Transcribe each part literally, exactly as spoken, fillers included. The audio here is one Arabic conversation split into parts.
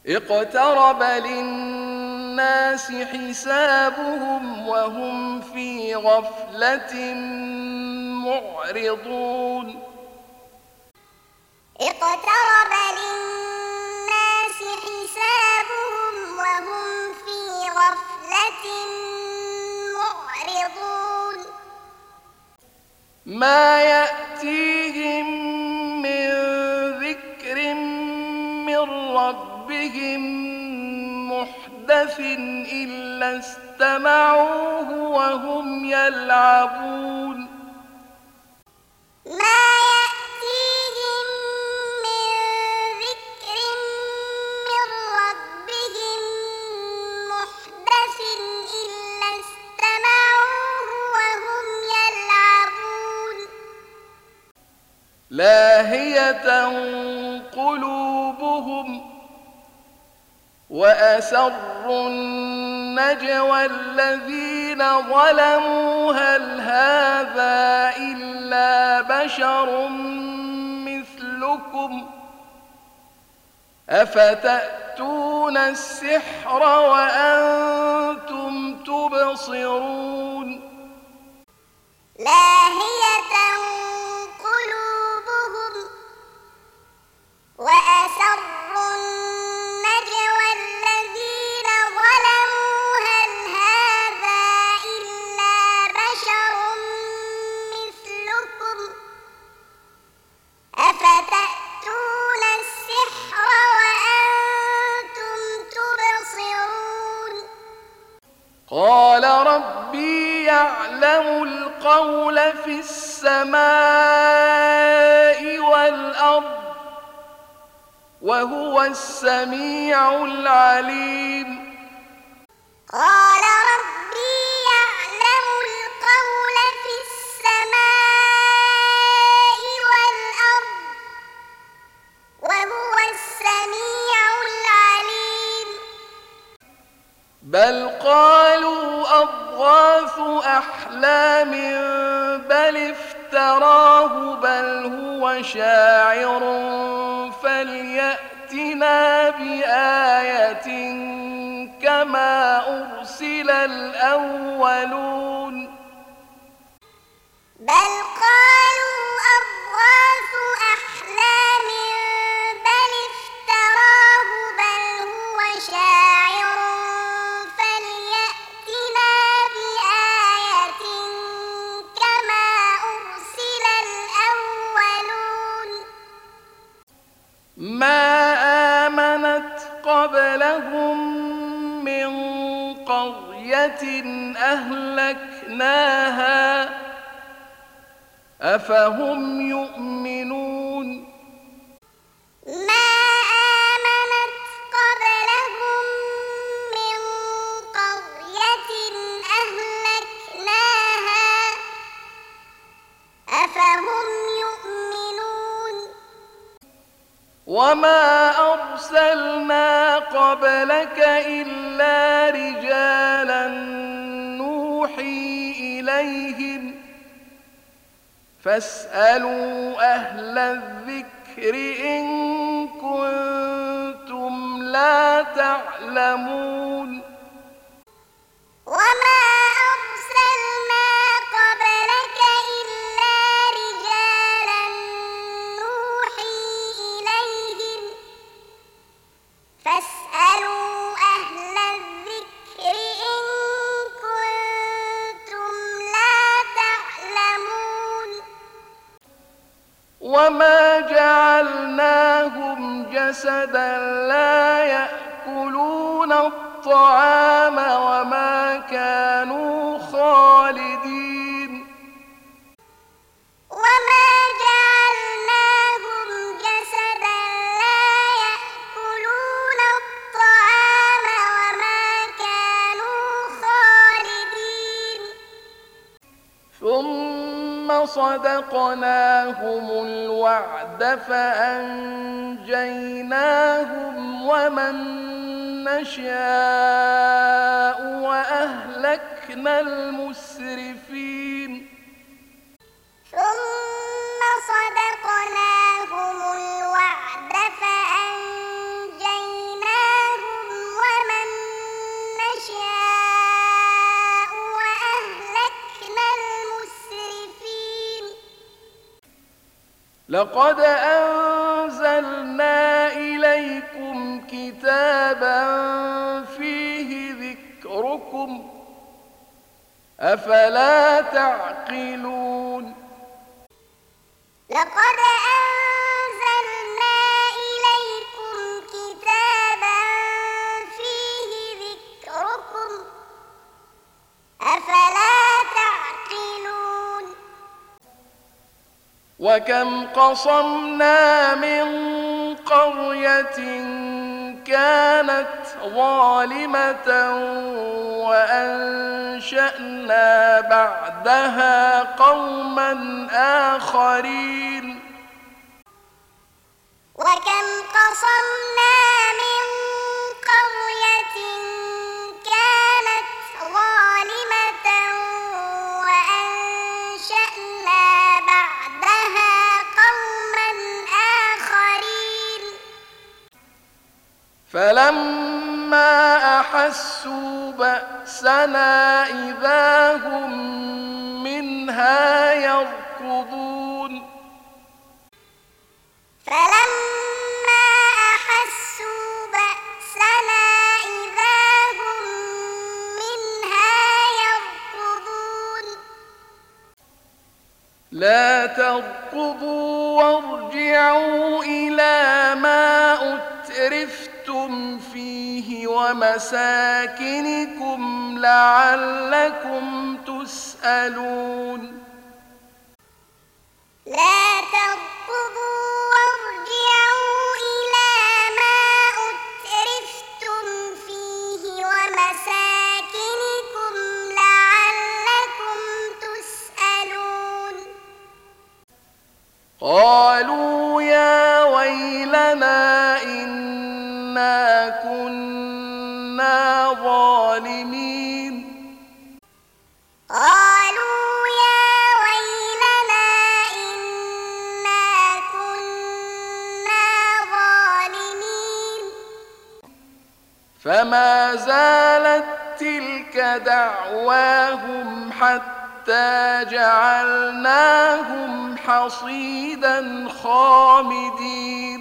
اقترب للناس حسابهم وهم في غفلة معرضون اقترب للناس حسابهم وهم في غفلة معرضون ما يأتيهم من ذكر من ربهم محدث إلا استمعوه وهم يلعبون ما يأتيهم من ذكر من ربهم محدث إلا استمعوه وهم يلعبون لاهية قلوبهم وأسروا النجوى الذين ظلموا هل هذا إلا بشر مثلكم أفتأتون السحر وأنتم تبصرون لاهية قلوبهم وأسروا النجوى الذين ظلموا هل هذا إلا بشر مثلكم أفتأتون السحر وأنتم تبصرون قال ربي يعلم القول في السماء والأرض وهو السميع العليم قال ربي يعلم القول في السماء والأرض وهو السميع العليم بل قالوا أضغاث أحلام بل افتراه بل هو شاعر فليأتنا بآية كما أرسل الأولون بل قالوا أضغاث أحلام بل افتراه بل هو شاعر فليأتنا بآية كما أرسل الأولون ما آمنت قبلهم من قرية أهلكناها أفهم يؤمنون ما آمنت قبلهم من قرية أهلكناها أفهم يؤمنون وما أرسلنا قبلك إلا رجالا نوحي إليهم فاسألوا أهل الذكر إن كنتم لا تعلمون وما أرسلنا قبلك إلا رجالا نوحي إليهم فاسألوا أهل الذكر إن كنتم لا تعلمون وما جعلناهم جسدا لا يأكلون الطعام وما كانوا خالدين وما جعلناهم جسدا لا يأكلون الطعام وما كانوا خالدين ثم صدقناهم الوعد فأنجيناهم ومن نشاء وأهلكنا المسرفين ثم صدقناهم الوعد فأنجيناهم لقد أنزلنا إليكم كتابا فيه ذكركم أفلا تعقلون لقد أنزلنا إليكم كتابا فيه ذكركم أفلا تعقلون وكم قصمنا من قرية كانت ظالمة وأنشأنا بعدها قوما آخرين وكم قصمنا من قرية كانت ظالمة وأنشأنا بعدها قوما آخرين فلما أحسوا بأسنا إذا هم منها يركضون فلما أحسوا بأسنا إذا هم منها يركضون لا تركضوا وارجعوا إلى ما أترفتم فيه ومساكنكم لعلكم تسألون لا تركضوا وارجعوا إلى ما أترفتم فيه ومساكنكم لعلكم تسألون قالوا يا ويلنا إنا كنا ظالمين قالوا يا ويلنا إنا كنا ظالمين فما زالت تلك دعواهم حتى جعلناهم حصيدا خامدين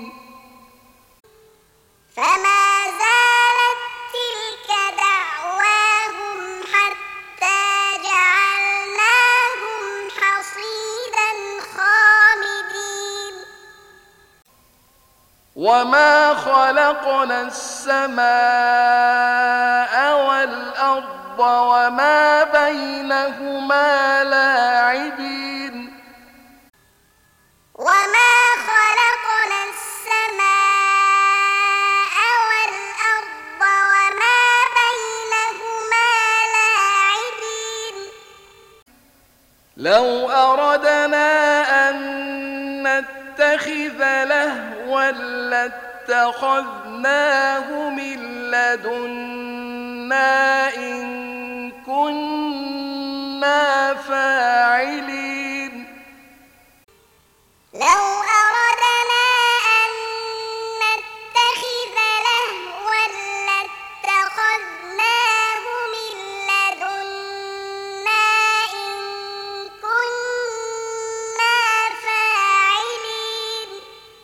فما زالت تلك دعواهم حتى جعلناهم حصيدا خامدين وما خلقنا السماء والأرض وما بينهما لاعبين وما خلقنا السماء والأرض وما بينهما لاعبين لو أردنا أن نتخذ لهوا لاتخذناه من لدنا إن كنا فاعلين لو أردنا أن نتخذ لهوا لاتخذناه من لدنا إن كنا فاعلين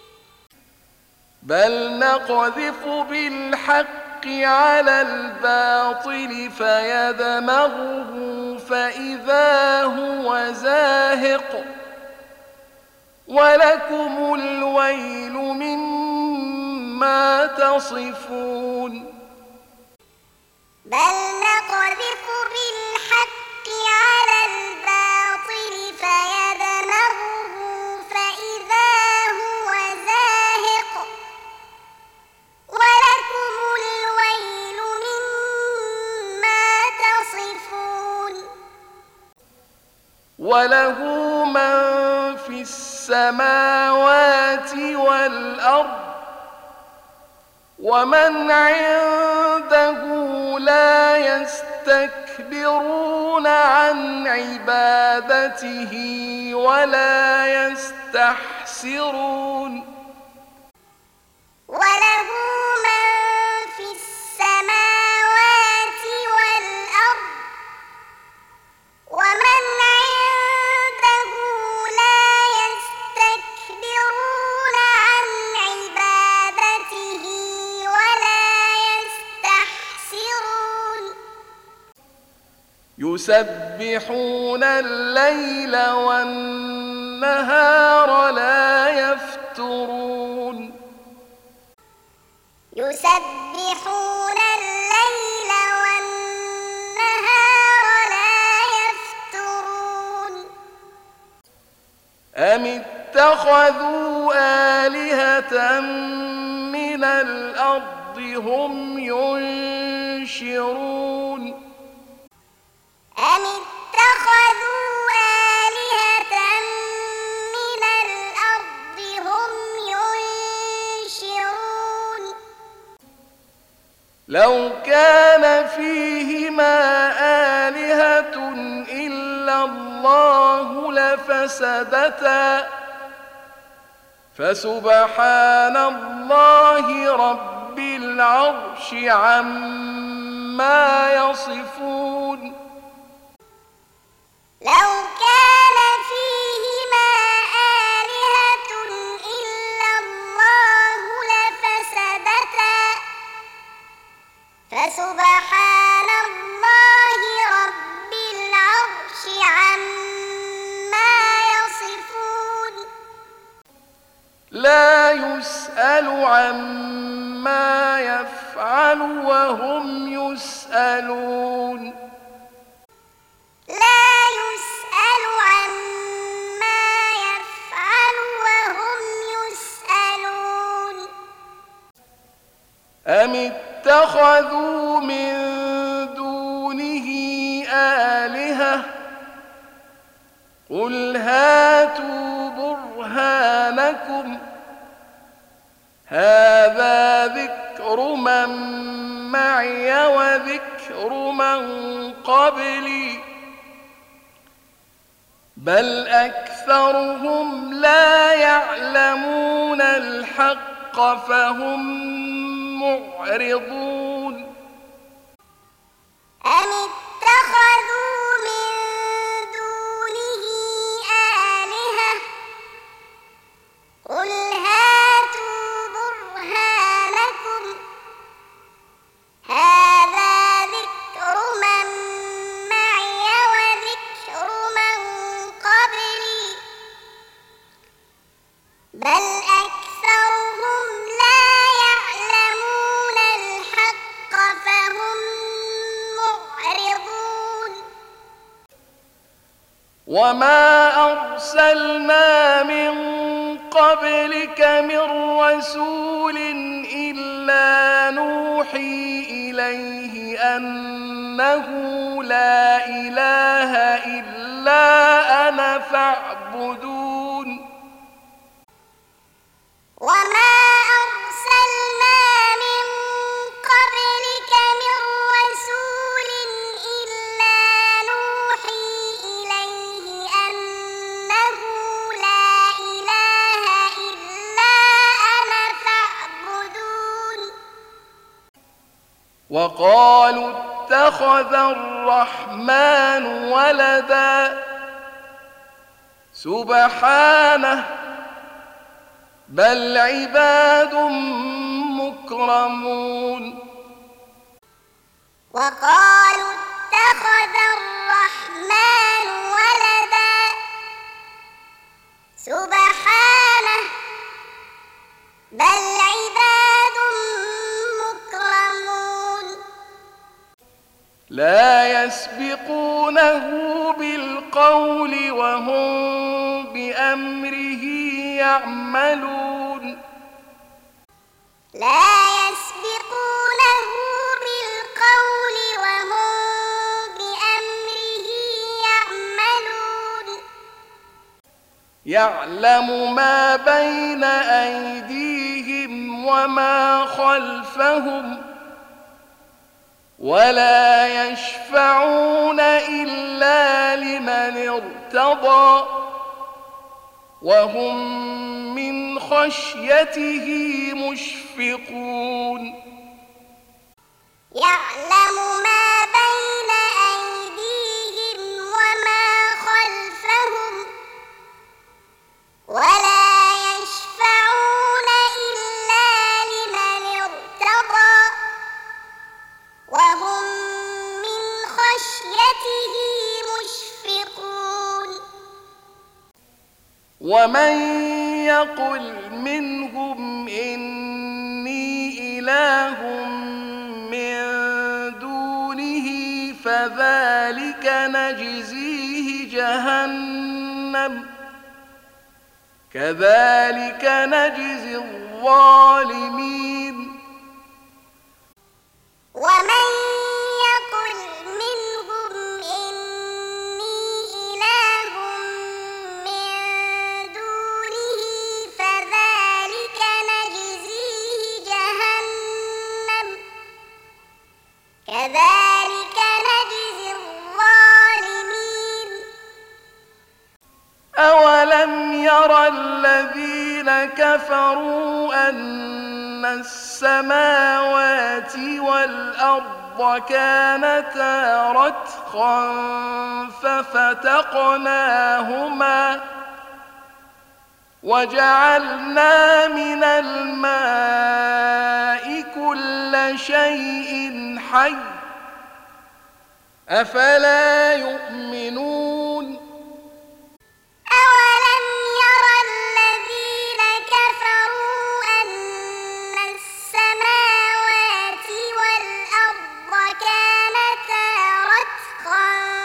بل نقذف بالحق على الباطل فيدمغه فإذا هو زاهق ولكم الويل مما تصفون بل نقذف بالحق على الباطل فيدمغه فإذا هو زاهق ولكم الويل مما تصفون وله من في السماوات والأرض ومن عنده لا يستكبرون عن عبادته ولا يستحسرون وله من في السماوات والأرض ومن عنده لا يستكبرون يسبحون الليل والنهار لا يفترون يسبحون الليل والنهار لا يفترون أم اتخذوا آلهة من الأرض هم ينشرون أم اتخذوا آلهة من الأرض هم ينشرون لو كان فيهما آلهة إلا الله لفسدتا فسبحان الله رب العرش عما يصفون لو كان فيهما آلهة إلا الله لفسدتا فسبحان الله رب العرش عما يصفون لا يسأل عما يفعل وهم يسألون لا يسأل عما يفعل وهم يسألون أم اتخذوا من دونه آلهة قل هاتوا برهانكم هذا ذكر من معي وذكر من قبلي بل أكثرهم لا يعلمون الحق فهم معرضون أم اتخذوا من دونه آلهة قل هاتوا برهانكم هذا ذكر من معي وذكر من قبلي بل أكثرهم لا يعلمون الحق فهم معرضون وما أرسلنا من قبلك من رسول إلا نوحي إليه أنه لا إله إلا أنا فاعبدون وما أرسلنا من قبلك من رسول إلا نوحي إليه أنه لا إله إلا أنا فاعبدون وقالوا اتخذ الرحمن ولدا سبحانه بل عباد مكرمون وقالوا اتخذ الرحمن ولدا سبحانه بل عباد مكرمون لا يسبقونه بالقول وهم بأمره يعملون لا يسبقونه بالقول وهم بأمره يعملون يعلم ما بين أيديهم وما خلفهم ولا يشفعون إلا لمن ارتضى وهم من خشيته مشفقون يعلم ما بين أيديهم وما خلفهم ولا يشفعون إلا لمن ارتضى وهم من خشيته ومن يقل منهم إني إله من دونه فذلك نجزيه جهنم كذلك نجزي الظالمين ومن يقل منهم إني إله من دونه فذلك نجزيه جهنم كذلك نجزي الظالمين أولم ير الذين كفروا أن السماوات والأرض كانتا رتقا ففتقناهما وجعلنا من الماء كل شيء حي أفلا يؤمنون أولم ير الذين كفروا أن السماوات والأرض كانتا رتقا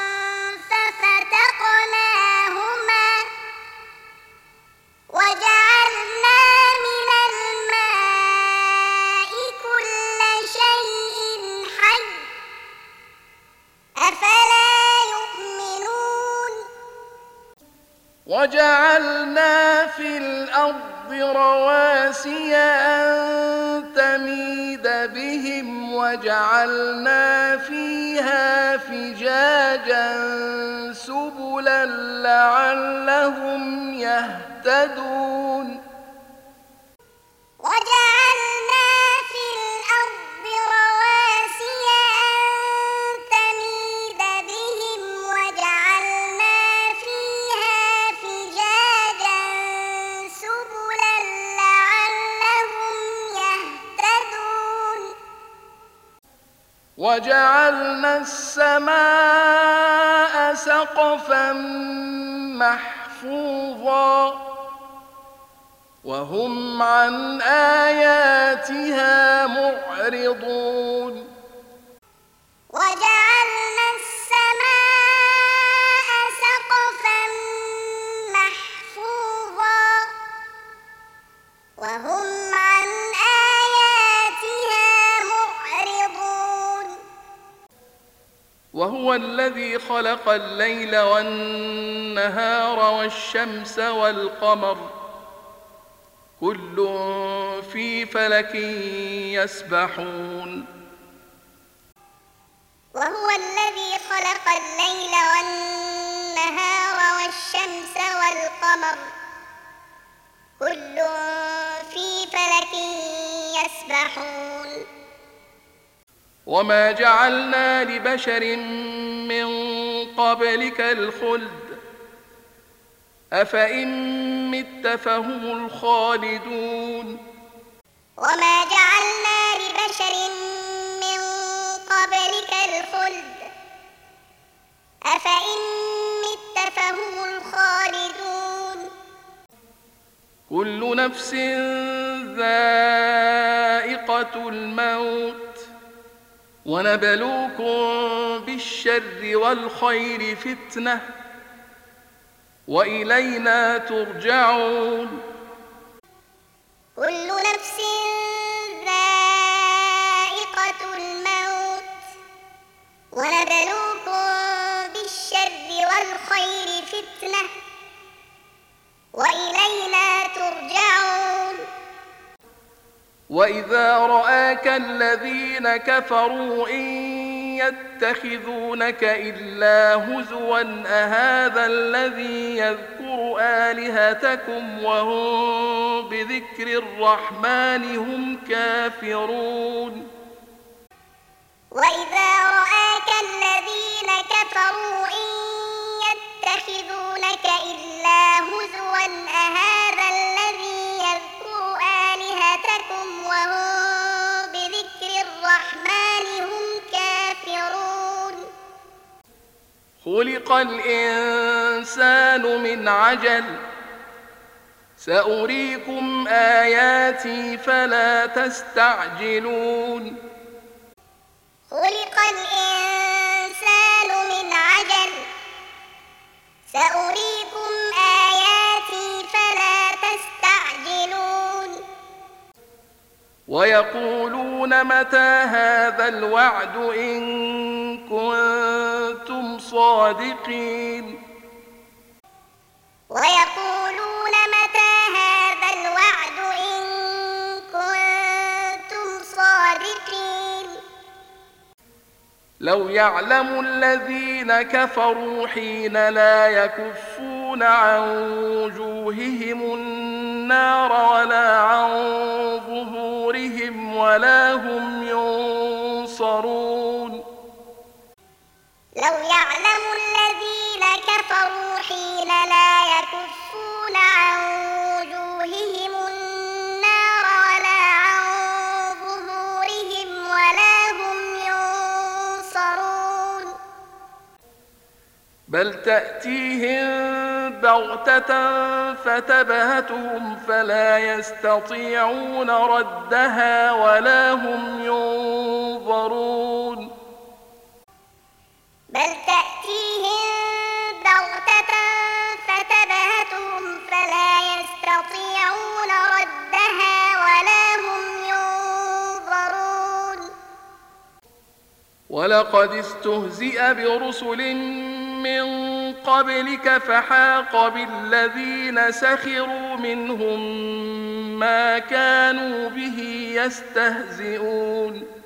ففتقناهما وجعلنا من الماء كل شيء حي أفلا يؤمنون وجعلنا في الأرض رواسي أن تميد بهم وجعلنا فيها فجاجا سبلا لعلهم يهتدون وجعلنا في الأرض رواسي أن تميد بهم وجعلنا فيها فجاجا سبلا لعلهم يهتدون وجعلنا السماء سقفا محفوظا وهم عن آياتها معرضون وجعلنا السماء سقفا محفوظا وهم عن آياتها معرضون وهو الذي خلق الليل والنهار والشمس والقمر كل في فلك يسبحون وهو الذي خلق الليل والنهار والشمس والقمر كل في فلك يسبحون وما جعلنا لبشر من قبلك الخلد أفإن مت فهم الخالدون وما جعلنا لبشر من قبلك الخلد أفإن مت فهم الخالدون كل نفس ذائقة الموت ونبلوكم بالشر والخير فتنة وإلينا ترجعون كل نفس ذائقة الموت ونبلوكم بالشر والخير فتنة وإلينا ترجعون وإذا رآك الذين كفروا إن يتخذونك إلا هزوا أهذا الذي يذكر آلهتكم وهم بذكر الرحمن هم كافرون وإذا رآك الذين كفروا إن يتخذونك إلا هزوا أهذا الذي يذكر آلهتكم وهم بذكر الرحمن هم كافرون خلق الإنسان من عجل سأريكم آياتي فلا تستعجلون خلق الإنسان من عجل سأريكم آياتي فلا تستعجلون ويقولون متى هذا الوعد إن كنتم صادقين ويقولون متى هذا الوعد إن كنتم صادقين لو يعلم الذين كفروا حين لا يكفون عن وجوههم النار ولا عن ظهورهم ولا هم ينصرون لو يعلم الذين كفروا حين لا يكفون عن وجوههم النار ولا عن ظهورهم ولا هم ينصرون بل تأتيهم بغتة فتبهتهم فلا يستطيعون ردها ولا هم ينظرون بل تأتيهم بغتة فتبهتهم فلا يستطيعون ردها ولا هم ينظرون ولقد استهزئ برسل من قبلك فحاق بالذين سخروا منهم ما كانوا به يستهزئون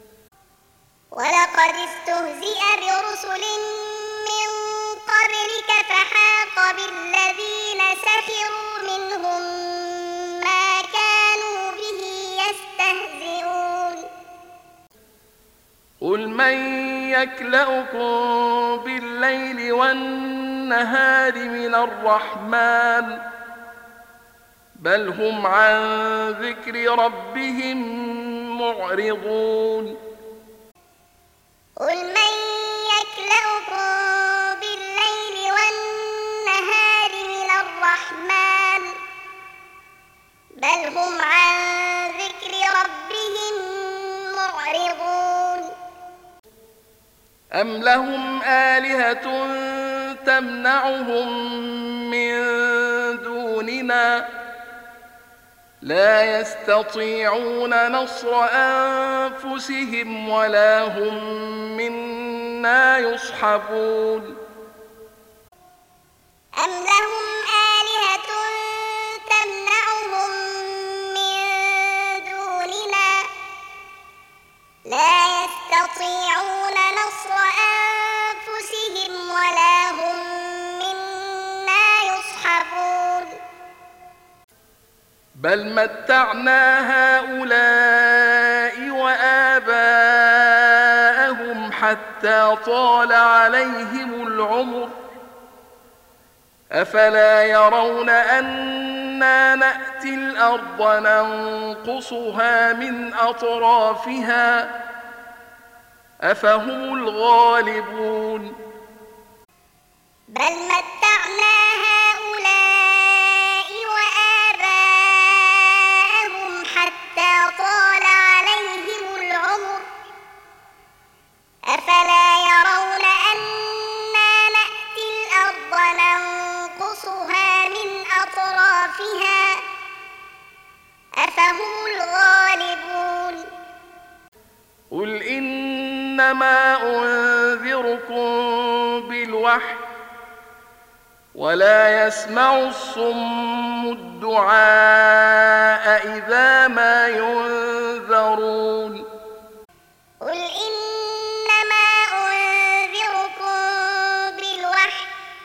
ولقد استهزئ برسل من قبلك فحاق بالذين سخروا منهم ما كانوا به يستهزئون قل من يكلؤكم بالليل والنهار من الرحمن بل هم عن ذكر ربهم معرضون قل من يكلؤكم بالليل والنهار من الرحمن بل هم عن ذكر ربهم معرضون أم لهم آلهة تمنعهم من دوننا لا يستطيعون نصر أنفسهم ولا هم منا يصحبون أم لهم آلهة تمنعهم من دوننا لا يستطيعون نصر أنفسهم ولا هم منا يصحبون بل متعنا هؤلاء وآباءهم حتى طال عليهم العمر أفلا يرون أنا نأتي الأرض ننقصها من أطرافها أفهم الغالبون بل متعنا هؤلاء وآباءهم حتى طال عليهم العمر أفلا يرون أنا نأتي الأرض ننقصها من أطرافها أفهم الغالبون قل إنما أنذركم بالوحي ولا يسمع الصم الدعاء إذا ما ينذرون قل إنما أنذركم بالوحي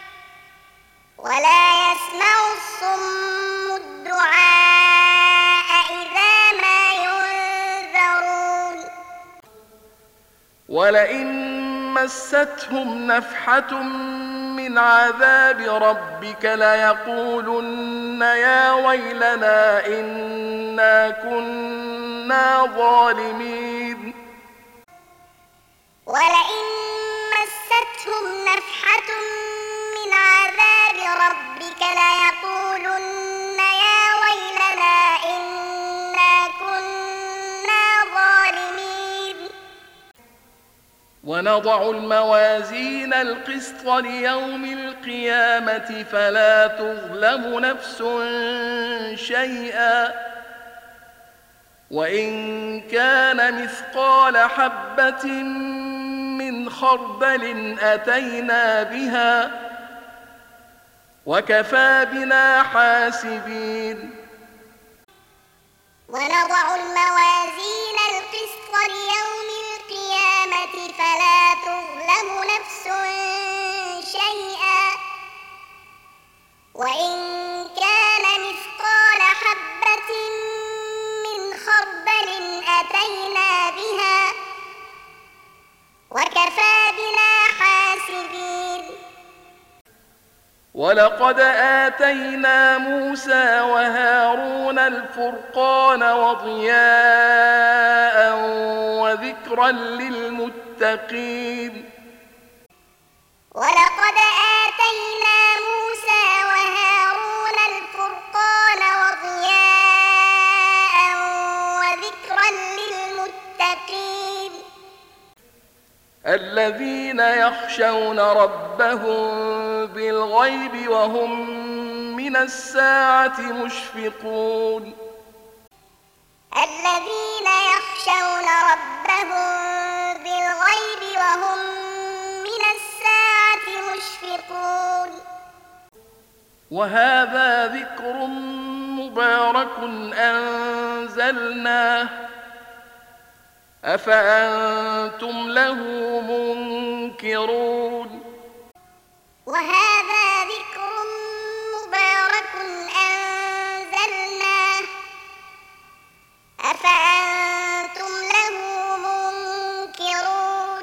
ولا يسمع الصم الدعاء إذا ما ينذرون ولئن مستهم نفحة من عذاب ربك ليقولن يا ويلنا إنا كنا ظالمين ولئن مستهم نفحة من عذاب ربك ليقولن يا ونضع الموازين القسط ليوم القيامة فلا تظلم نفس شيئا وإن كان مثقال حبة من خردل أتينا بها وكفى بنا حاسبين ونضع الموازين القسط ليوم القيامة فلا تظلم نفس شيئا وإن كان مثقال حبة من خردل أتينا بها وكفى بنا حاسبين ولقد آتينا موسى وهارون الفرقان وضياء وذكرا للمتقين ولقد آتينا موسى وهارون الفرقان وضياء وذكرا للمتقين الذين يخشون ربهم بالغيب وهم من الساعة مشفقون الذين يخشون ربهم بالغيب وهم من الساعة مشفقون وهذا ذكر مبارك أنزلناه أفأنتم له منكرون وهذا ذكر مبارك أنزلناه أفأنتم له منكرون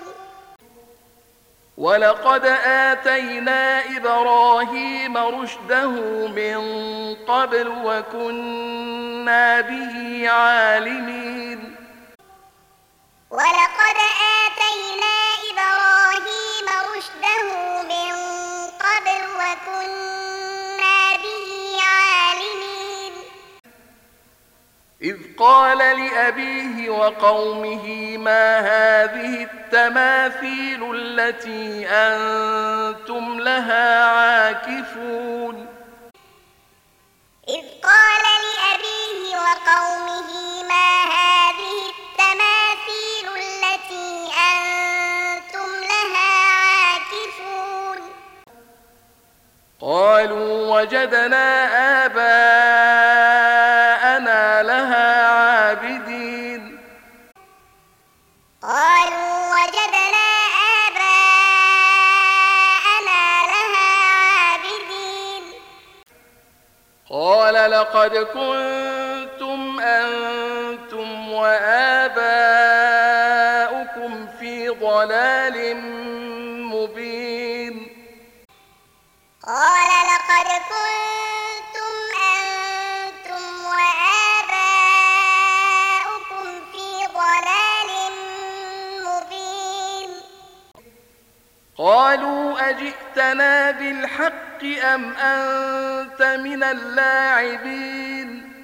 ولقد آتينا إبراهيم رشده من قبل وكنا به عالمين ولقد آتينا إبراهيم رشده من قبل وكنا به عالمين إذ قال لأبيه وقومه ما هذه التماثيل التي أنتم لها عاكفون إذ قال لأبيه وقومه ما هذه التماثيل التي أنتم لها عاكفون قالوا وجدنا آباءنا لها عابدين قالوا وجدنا آباءنا لها عابدين قال لقد كنتم أنتم وآباؤكم في ضلال مبين قال لقد كنتم أنتم وآباؤكم في ضلال مبين قالوا أجئتنا بالحق أم أنت من اللاعبين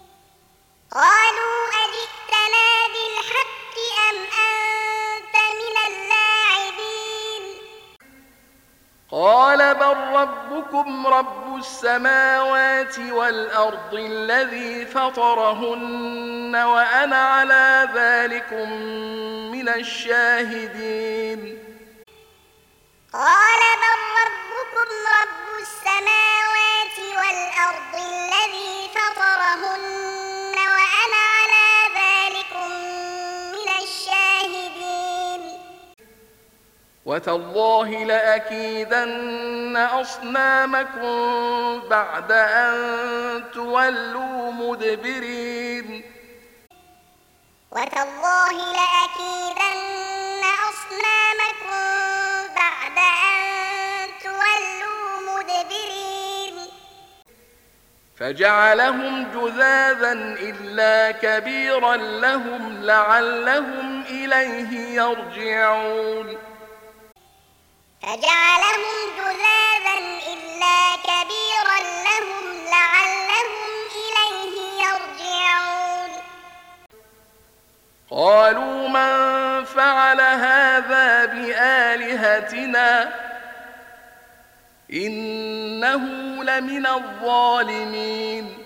قالوا أجئتنا بالحق أم أنت من اللاعبين قال بل ربكم رب السماوات والأرض الذي فطرهن وأنا على ذلكم من الشاهدين قال بل ربكم رب السماوات والأرض الذي فطرهن وأنا على ذلكم من الشاهدين وتالله لأكيدن أصنامكم بعد أن تولوا مدبرين وتالله لأكيدن أصنامكم بعد أن تولوا مدبرين فجعلهم جذاذا إلا كبيرا لهم لعلهم إليه يرجعون فجعلهم جذاذا إلا كبيرا لهم لعلهم إليه يرجعون قالوا من فعل هذا آلهتنا إنه لمن الظالمين.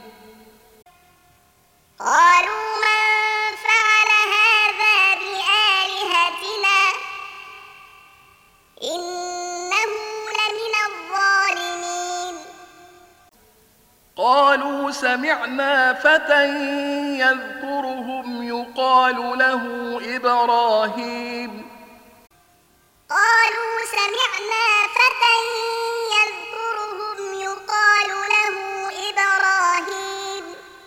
قالوا من فعل هذا بآلهتنا إنه لمن الظالمين. قالوا سمعنا فتى يذكرهم يقال له إبراهيم قالوا سمعنا فتى يذكرهم يقال له إبراهيم.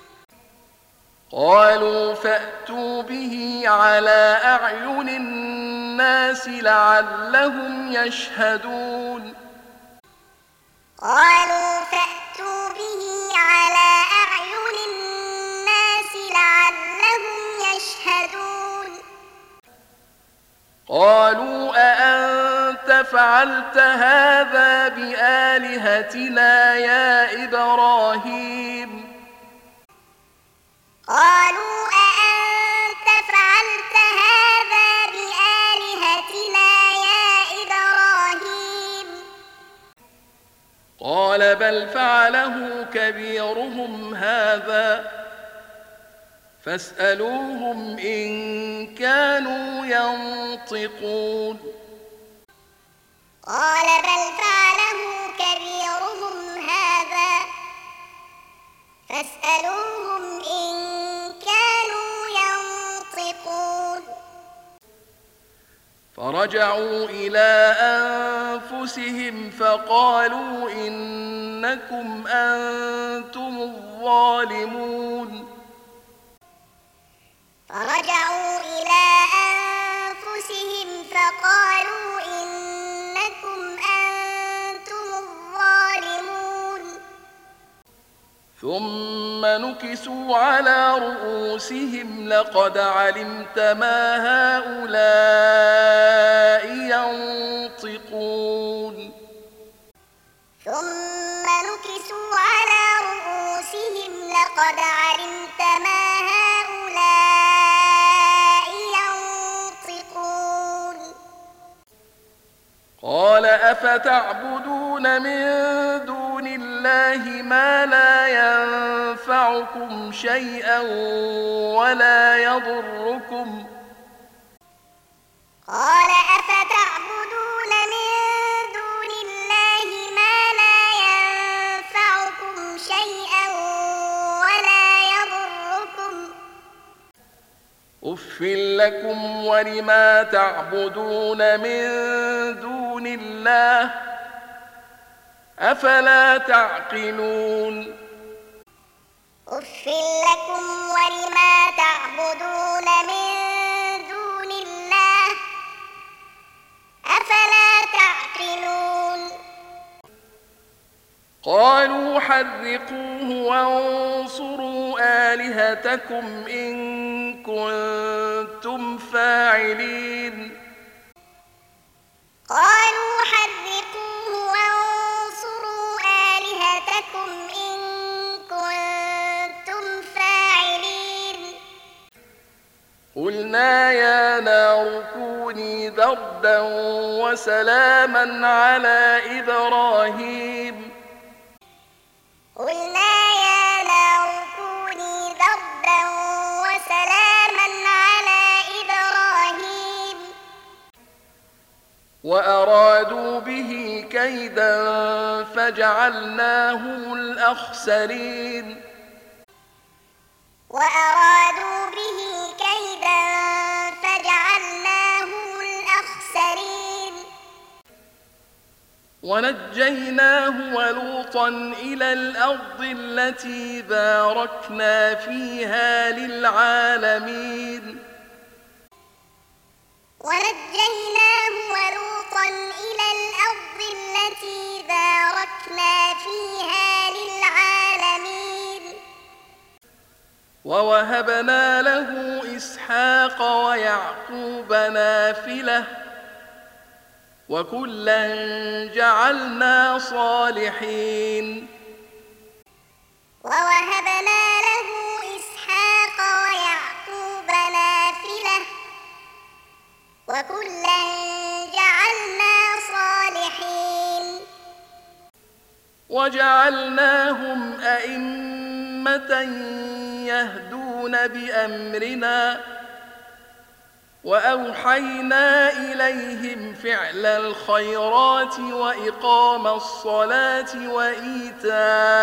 قالوا فأتوا به على أعين الناس لعلهم يشهدون قالوا فأتوا به على أعين الناس لعلهم يشهدون. قالوا أأنت فعلت هذا بآلهتنا يا إبراهيم قالوا أأنت فعلت هذا بآلهتنا يا إبراهيم. قال بل فعله كبيرهم هذا فاسألوهم إن كانوا ينطقون. قال بل فعله كبيرهم هذا فاسألوهم إن كانوا ينطقون. فرجعوا إلى أنفسهم فقالوا إنكم أنتم الظالمون. فرجعوا إلى أنفسهم فقالوا إنكم أنتم الظالمون. ثم نكسوا على رؤوسهم لقد علمت ما هؤلاء ينطقون. ثم نكسوا على رؤوسهم لقد علمت ما هؤلاء ينطقون. قال أفتعبدون من دون الله ما لا ينفعكم شيئا ولا يضركم. قال أفتعبدون من دون الله ما لا ينفعكم شيئا ولا يضركم. أف لكم ولما تعبدون من دون الله أفلا تعقلون. أف لكم ولما تعبدون من دون الله أفلا تعقلون. قالوا حرقوه وانصروا آلهتكم إن كنتم فاعلين. قالوا حرقوه وانصروا آلهتكم إن كنتم فاعلين. قلنا يا نار كوني بردا وسلاما على إبراهيم قلنا يا نار كوني بردا وسلاما على إبراهيم. وأرادوا به كيدا فجعلناهم الأخسرين. وأرادوا به كيدا فجعلناهم الأخسرين. ونجيناه ولوطا إلى الأرض التي باركنا فيها للعالمين. ونجيناه ولوطا إلى الأرض التي باركنا فيها للعالمين. ووهبنا له إسحاق ويعقوب نافلة وكلا جعلنا صالحين. ووهبنا له إسحاق ويعقوب نافلة وكلا جعلنا وجعلناهم أئمة يهدون بأمرنا وأوحينا إليهم فعل الخيرات وإقام الصلاة وإيتاء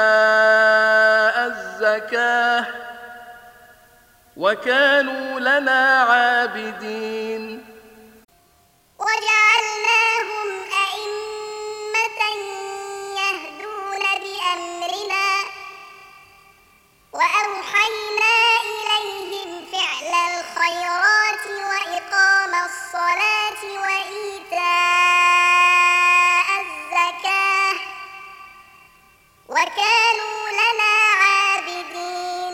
الزكاة وكانوا لنا عابدين وجعلناهم أئمة يهدون بأمرنا وأوحينا إليهم فعل الخيرات وإقام الصلاة وإيتاء الزكاة وكانوا لنا عابدين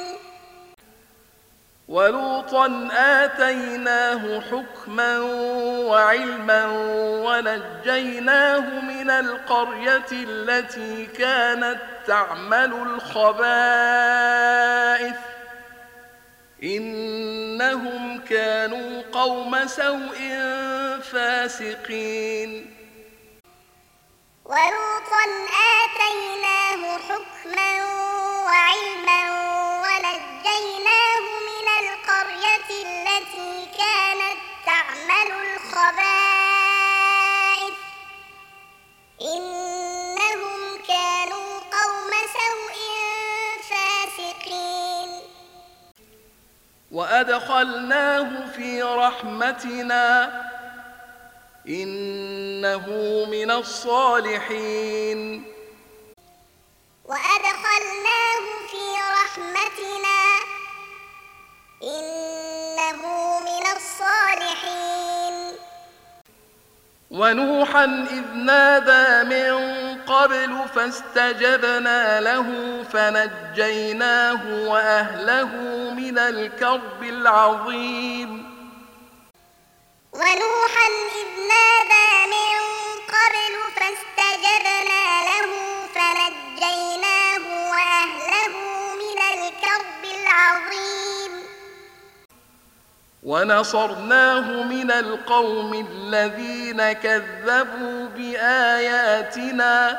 ولوطا آتيناه حكما وعلما ونجيناه من القرية التي كانت تعمل الخبائث إنهم كانوا قوم سوء فاسقين ولوطا آتيناه حكما وعلما ونجيناه من القرية التي كانت تعمل الخبائث إنهم كانوا قوم سوء فاسقين وأدخلناه في رحمتنا إنه من الصالحين وأدخلناه في رحمتنا إنه من الصالحين ونوحا إذ نادى من قبل فاستجبنا له فنجيناه وأهله من الكرب العظيم ونوحا إذ نادى من قبل فاستجبنا له فنجيناه وأهله من الكرب العظيم ونصرناه من القوم الذين كذبوا بآياتنا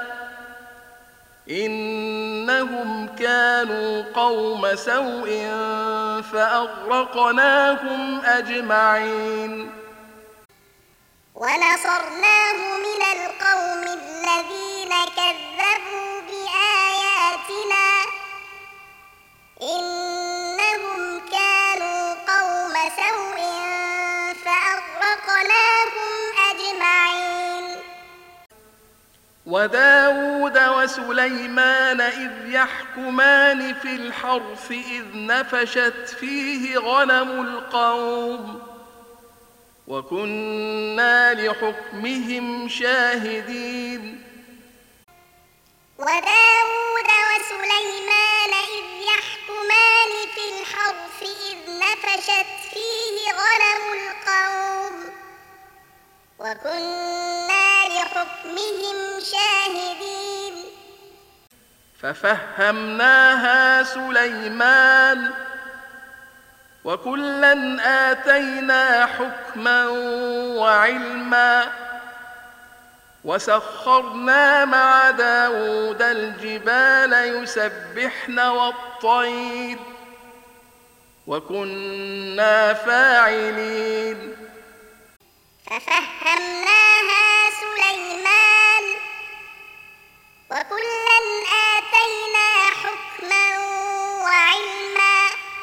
إنهم كانوا قوم سوء فأغرقناهم أجمعين ونصرناه من القوم الذين كذبوا بآياتنا إنهم كانوا قوم سوء فأغرقناهم أجمعين وداود وسليمان إذ يحكمان في الحرث إذ نفشت فيه غنم القوم وكنا لحكمهم شاهدين وداود وسليمان إذ يحكمان في الحرث إذ نفشت فيه غنم القوم وكنا لحكمهم شاهدين ففهمناها سليمان وكلا آتينا حكما وعلما وسخرنا مع داود الجبال يسبحن والطير وكنا فاعلين ففهمناها سليمان وكلا آتينا حكما وعلما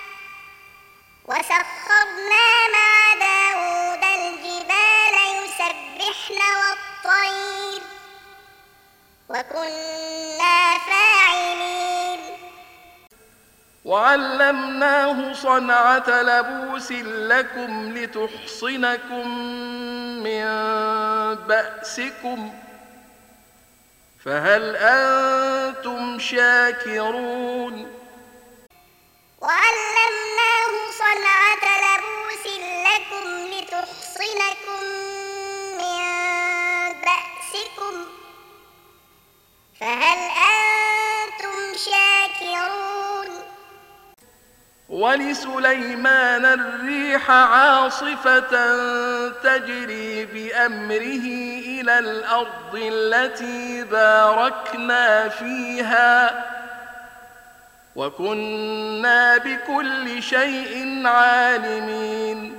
وسخرنا مع داود الجبال يسبحن والطير وكنا فاعلين وعلمناه صنعة لبوس لكم لتحصنكم من بأسكم فهل أنتم شاكرون وعلمناه صنعة لبوس لكم لتحصنكم من بأسكم فهل أنتم شاكرون ولسليمان الريح عاصفة تجري بأمره إلى الأرض التي باركنا فيها وكنا بكل شيء عالمين.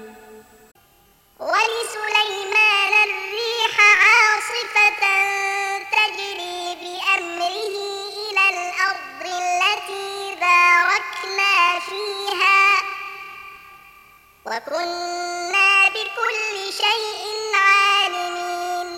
ولسليمان الريح عاصفة تجري بأمره إلى الأرض التي باركنا فيها وكنا بكل شيء عالمين.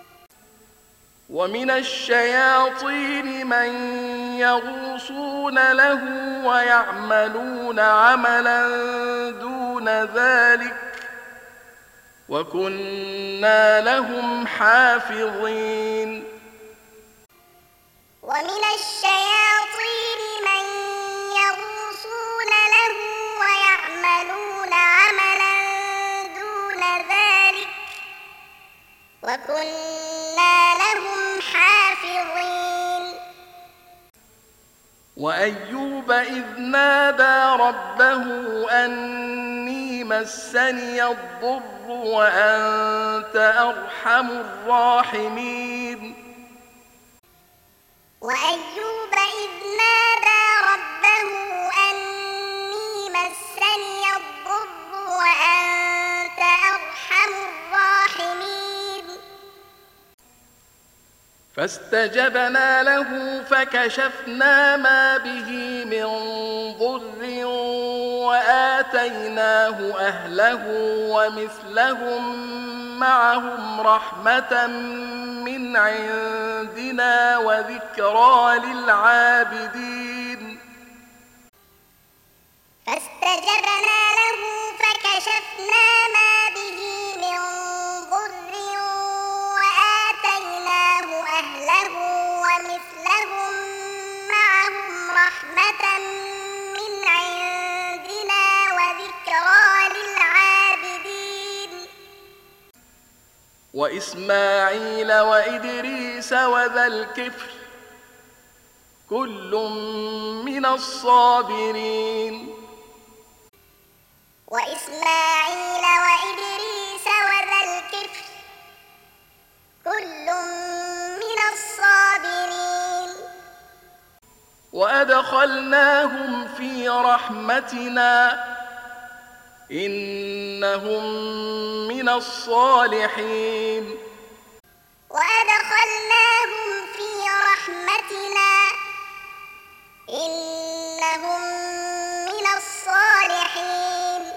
ومن الشياطين من يغوصون له ويعملون عملا دون ذلك وكنا لهم حافظين. ومن الشياطين من يغوصون له ويعملون عملا دون ذلك وكنا لهم حافظين. وأيوب إذ نادى ربه أني مسني الضر وأنت أرحم الراحمين. وأيوب إذ نادى ربه أني مسني الضر وأنت أرحم الراحمين. فاستجبنا له فكشفنا ما به من ضر وآتيناه أهله ومثلهم معهم رحمة من عندنا وذكرى للعابدين. فاستجبنا له فكشفنا ما به من ضر وآتيناه أهله ومثلهم معهم رحمة من عندنا وذكرى للعابدين. وإسماعيل وإدريس وذا الكفل كل من الصابرين. وإسماعيل وإدريس وذا الكفل كل من الصابرين. وأدخلناهم في رحمتنا إنهم من الصالحين. وأدخلناهم في رحمتنا إنهم من الصالحين.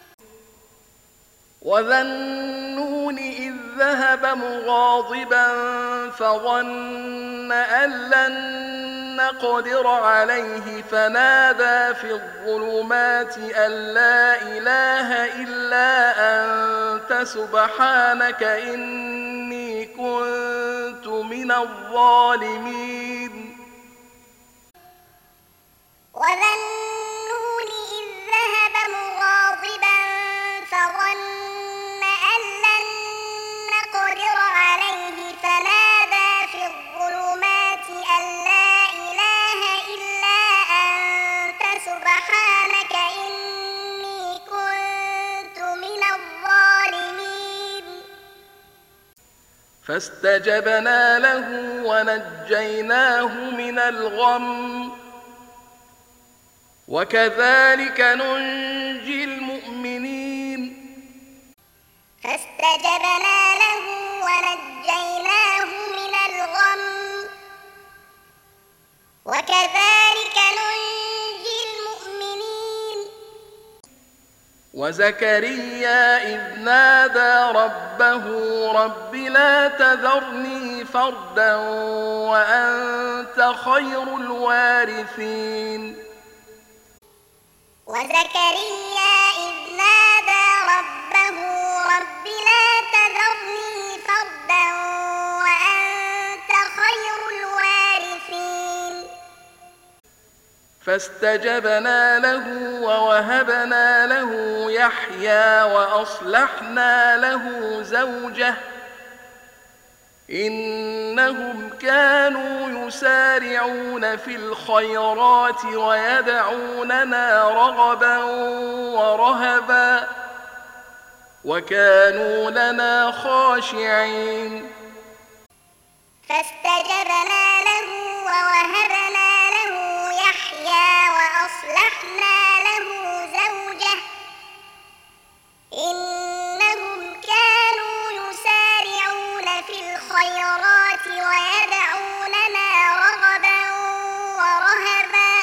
وذا النون إذ ذهب مغاضبا فظن أن لن نقدر عليه فنادى في الظلمات أن لا إله إلا أنت سبحانك إني كنت من الظالمين. وذا النون إذ ذهب مغاضبا فظن أن لن نقدر عليه فنادى في الظلمات أن لا إله إلا أنت سبحانك إني كنت من الظالمين. فاستجبنا له ونجيناه من الغم وكذلك ننجي المؤمنين. فاستجبنا له ونجيناه من الغم وكذلك ننجي المؤمنين. وزكريا إذ نادى ربه رب لا تذرني فردا وأنت خير الوارثين. وزكريا إذ نادى ربه رب لا تذرني فردا وأنت خير الوارثين. فاستجبنا له ووهبنا له يحيى وأصلحنا له زوجه إنهم كانوا يسارعون في الخيرات ويدعوننا رغبا ورهبا وكانوا لنا خاشعين فاستجبنا له ووهبنا له يحيى وأصلحنا له زوجه إنهم كانوا يسارعون في الخيرات ويدعوننا رغبا ورهبا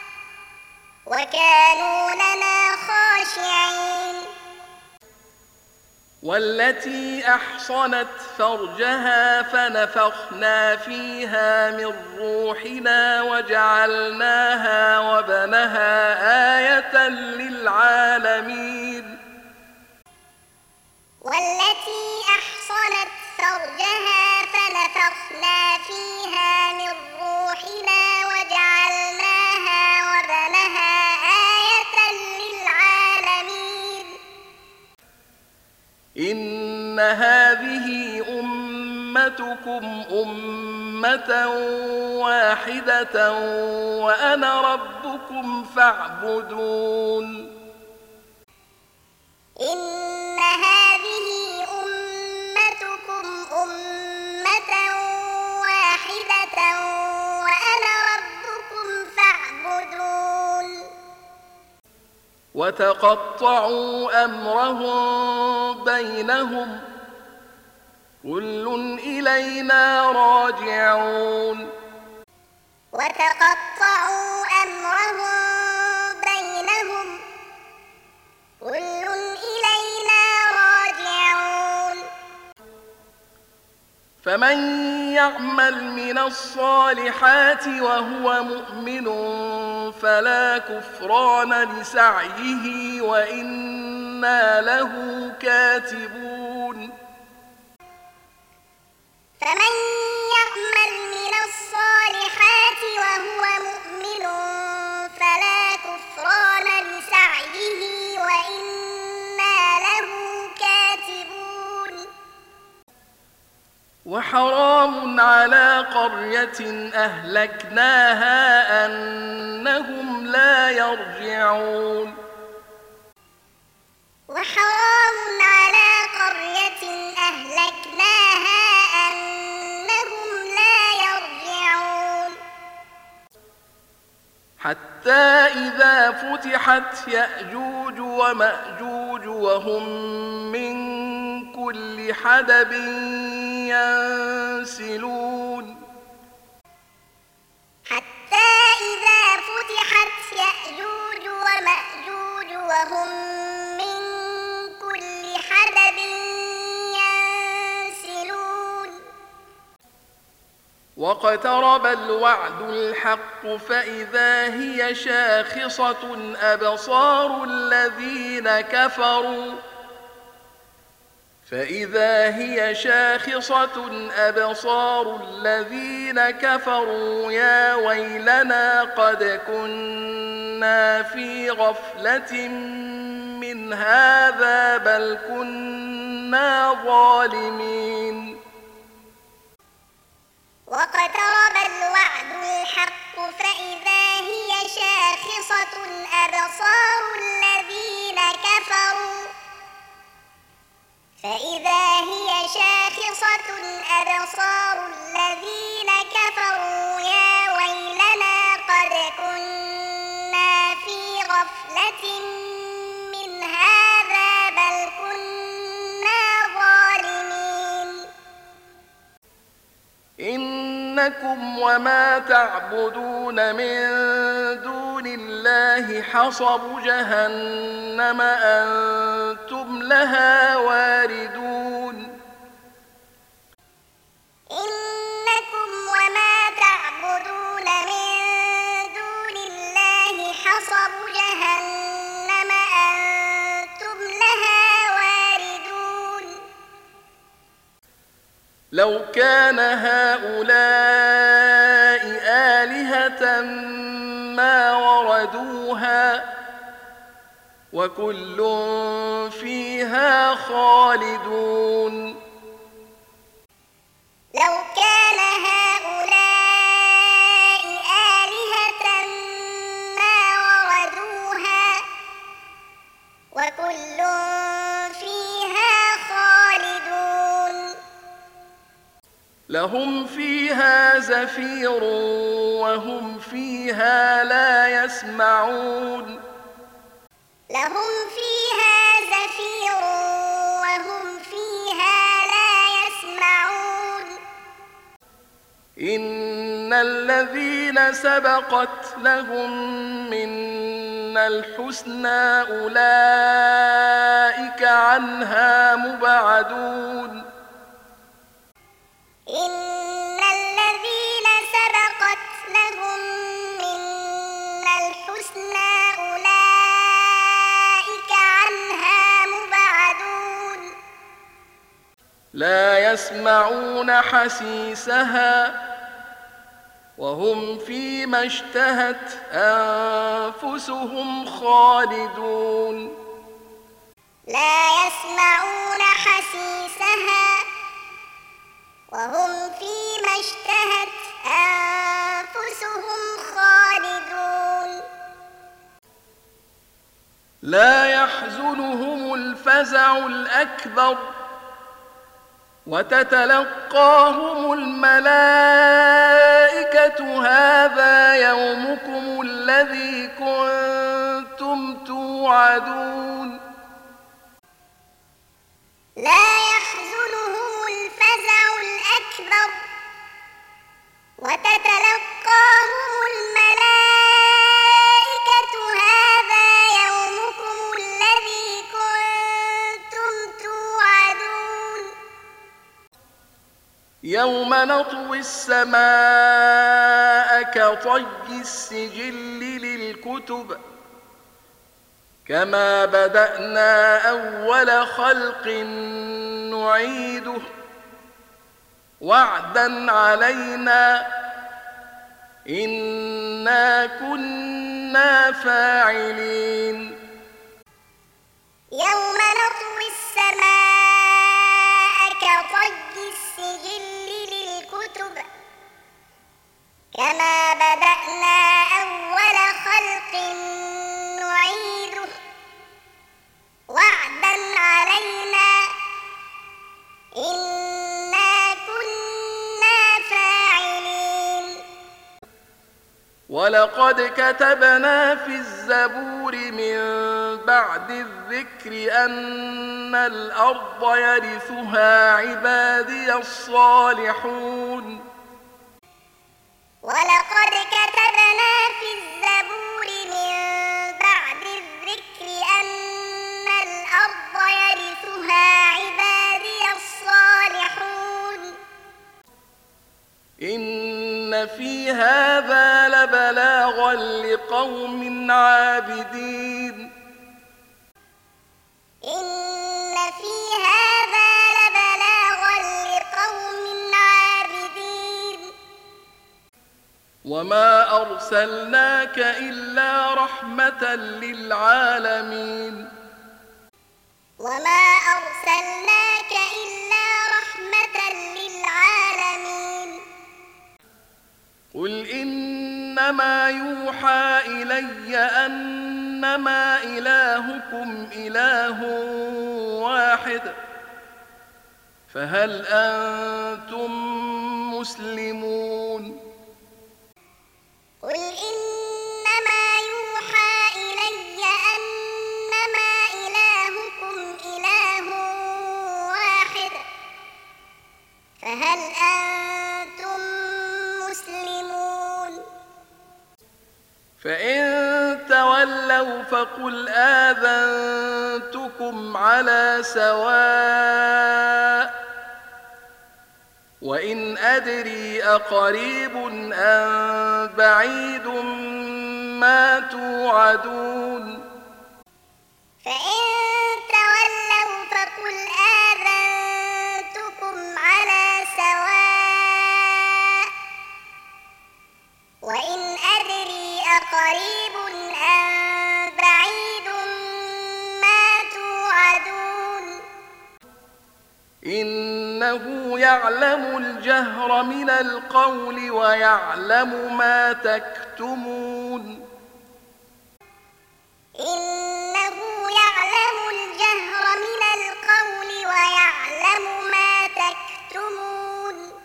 وكانوا لنا خاشعين والتي أحصنت فرجها فنفخنا فيها من روحنا وجعلناها وبنها آية للعالمين والتي أحصنت فرجها فنفخنا فيها من روحنا وجعلناها وبنها آية للعالمين إن هذه أمتكم أمة واحدة وأنا ربكم فاعبدون إن هذه أمتكم أمة واحدة وأنا ربكم فاعبدون وتقطعوا أمرهم بينهم كل إلينا راجعون وتقطعوا أمرهم بينهم كل إلينا راجعون فمن يعمل من الصالحات وهو مؤمن فلا كفران لسعيه وإنا له كاتبون فمن يعمل من الصالحات وهو مؤمن فلا كفران لسعيه وإنا له كاتبون وحرام على قرية أهلكناها أنهم لا يرجعون وحرام على قرية أهلكناها أنهم لا يرجعون حتى إذا فتحت يأجوج ومأجوج وهم من كل حدب ينسلون حتى إذا فتحت يأجوج ومأجوج وهم من كل حدب ينسلون واقترب الوعد الحق فإذا هي شاخصة أبصار الذين كفروا فإذا هي شاخصة أبصار الذين كفروا يا ويلنا قد كنا في غفلة من هذا بل كنا ظالمين واقترب الوعد الحق فإذا هي شاخصة أبصار الذين كفروا فإذا هي شاخصة أبصار الذين كفروا يا ويلنا قد كنا في غفلة من هذا بل كنا ظالمين إنكم وما تعبدون من دون الله حصب جهنم أنتم لها واردون إنكم وما تعبدون من دون الله حصب جهنم أنتم لها واردون لو كان هؤلاء آلهة ما وردوها وكل فيها خالدون لو كان هؤلاء آلهة ما وردوها وكل فيها خالدون لهم فيها زفير وهم فيها لا يسمعون لهم فيها زفير وهم فيها لا يسمعون إن الذين سبقت لهم منا الحسنى أولئك عنها مبعدون إن الذين سبقت لهم منا الحسنى أولئك عنها مبعدون لا يسمعون حسيسها وهم فيما اشتهت أنفسهم خالدون لا يسمعون حسيسها وهم فيما اشتهت أنفسهم خالدون لا يحزنهم الفزع الأكبر وتتلقاهم الملائكة هذا يومكم الذي كنتم توعدون لا يحزنهم الفزع الأكبر وتتلقاهم الملائكة هذا يومكم الذي كنتم توعدون يوم نطوي السماء كطي السجل للكتب كما بدأنا أول خلق نعيده وعدا علينا إنا كنا فاعلين يوم نطوي السماء كطي السجل للكتب كما بدأنا أول خلق نعيده وعدا علينا إنا كنا فاعلين ولقد كتبنا في الزبور من بعد الذكر أن الأرض يرثها عبادي الصالحون ولقد كتبنا في الزبور من بعد الذكر أن الأرض يرثها عبادي الصالحون إن في هذا لبلاغا لقوم عابدين إن في هذا لبلاغا لقوم عابدين وما أرسلناك إلا رحمة للعالمين وما أرسلناك إلا رحمة للعالمين قل إنما يوحى إلي أنما إلهكم إله واحد فهل أنتم مسلمون قل إنما يوحى إلي أنما إلهكم إله واحد فهل أنتم مسلمون فإن تولوا فقل آذنتكم على سواء وإن أدري أقريب أم بعيد ما توعدون فإن تولوا فقل آذنتكم على سواء وإن أدري أقريب أم بعيد ما توعدون إن إنه يعلم الجهر من القول ويعلم ما تكتمون إنه يعلم الجهر من القول ويعلم ما تكتمون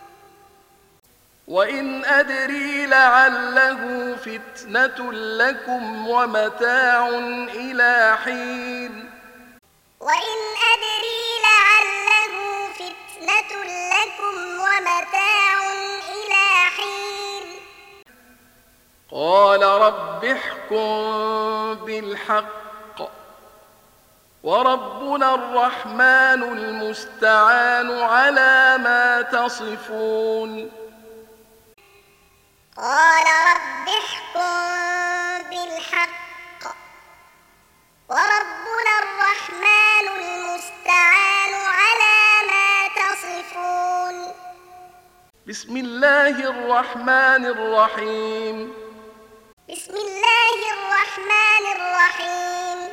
وإن أدري لعله فتنة لكم ومتاع إلى حين وإن أدري لعله فتنة لكم ومتاع إلى حين قال رب احكم بالحق وربنا الرحمن المستعان على ما تصفون قال رب احكم بالحق وربنا الرحمن المستعان على ما تصفون بسم الله الرحمن الرحيم بسم الله الرحمن الرحيم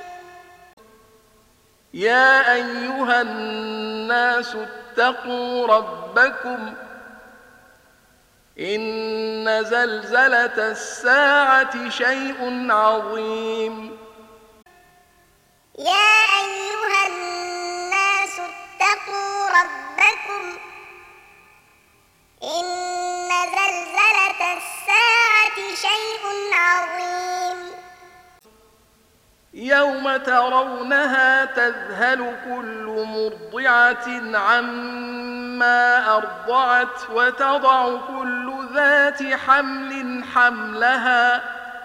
يا أيها الناس اتقوا ربكم إن زلزلة الساعة شيء عظيم يا أيها الناس اتقوا ربكم إن زلزلة الساعة شيء عظيم يوم ترونها تذهل كل مرضعة عما أرضعت وتضع كل ذات حمل حملها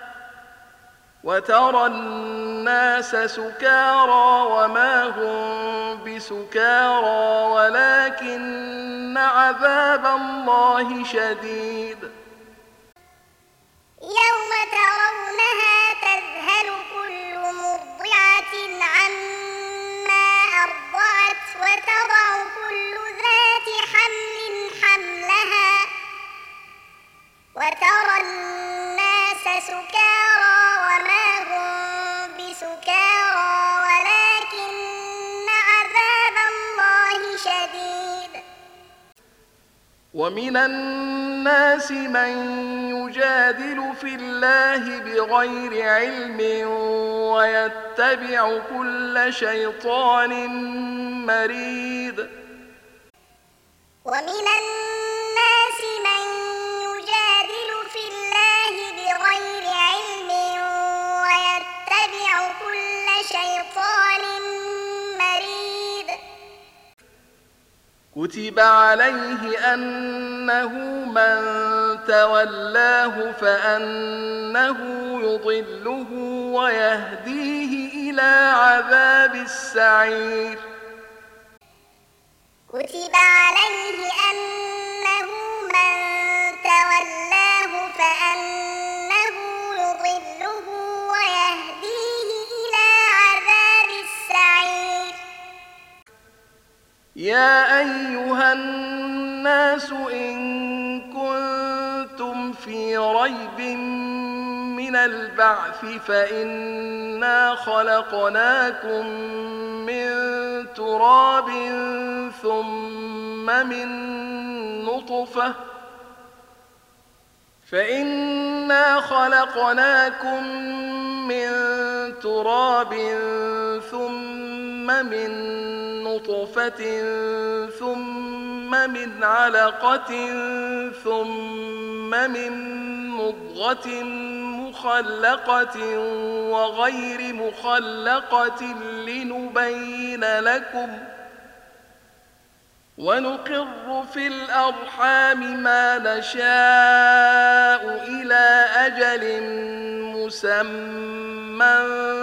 وترى الناس سكارى وما هم بسكارى ولكن عذاب الله شديد يوم ترونها تذهل كل مرضعة عما أرضعت وتضع كل ذات حمل حملها وترى الناس سكارى وما هم بسكارى ولكن عذاب الله شديد ومن الناس من يجادل في الله بغير علم ويتبع كل شيطان مريد ومن الناس من يجادل في الله بغير علم ويتبع كل شيطان مريد كتب عليه أنه من تولاه فأنه يضله ويهديه إلى عذاب السعير كتب عليه أنه من تولاه فأنه يضله ويهديه إلى عذاب السعير يا أيها الناس إن كنتم في ريب من البعث فإنا خلقناكم من تراب ثم من نطفة فإنا خلقناكم من تراب ثم من نطفة ثم من علقة ثم من مضغة مخلقة وغير مخلقة لنبين لكم ونقر في الأرحام ما نشاء إلى أجل مسمى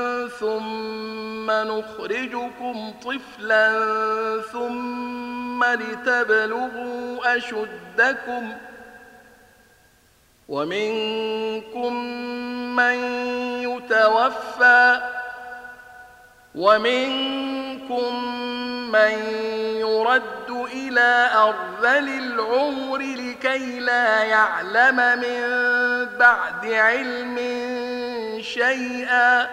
ثم نخرجكم طفلا ثم لتبلغوا أشدكم ومنكم من يتوفى ومنكم من يرد إلى أرذل العمر لكي لا يعلم من بعد علم شيئا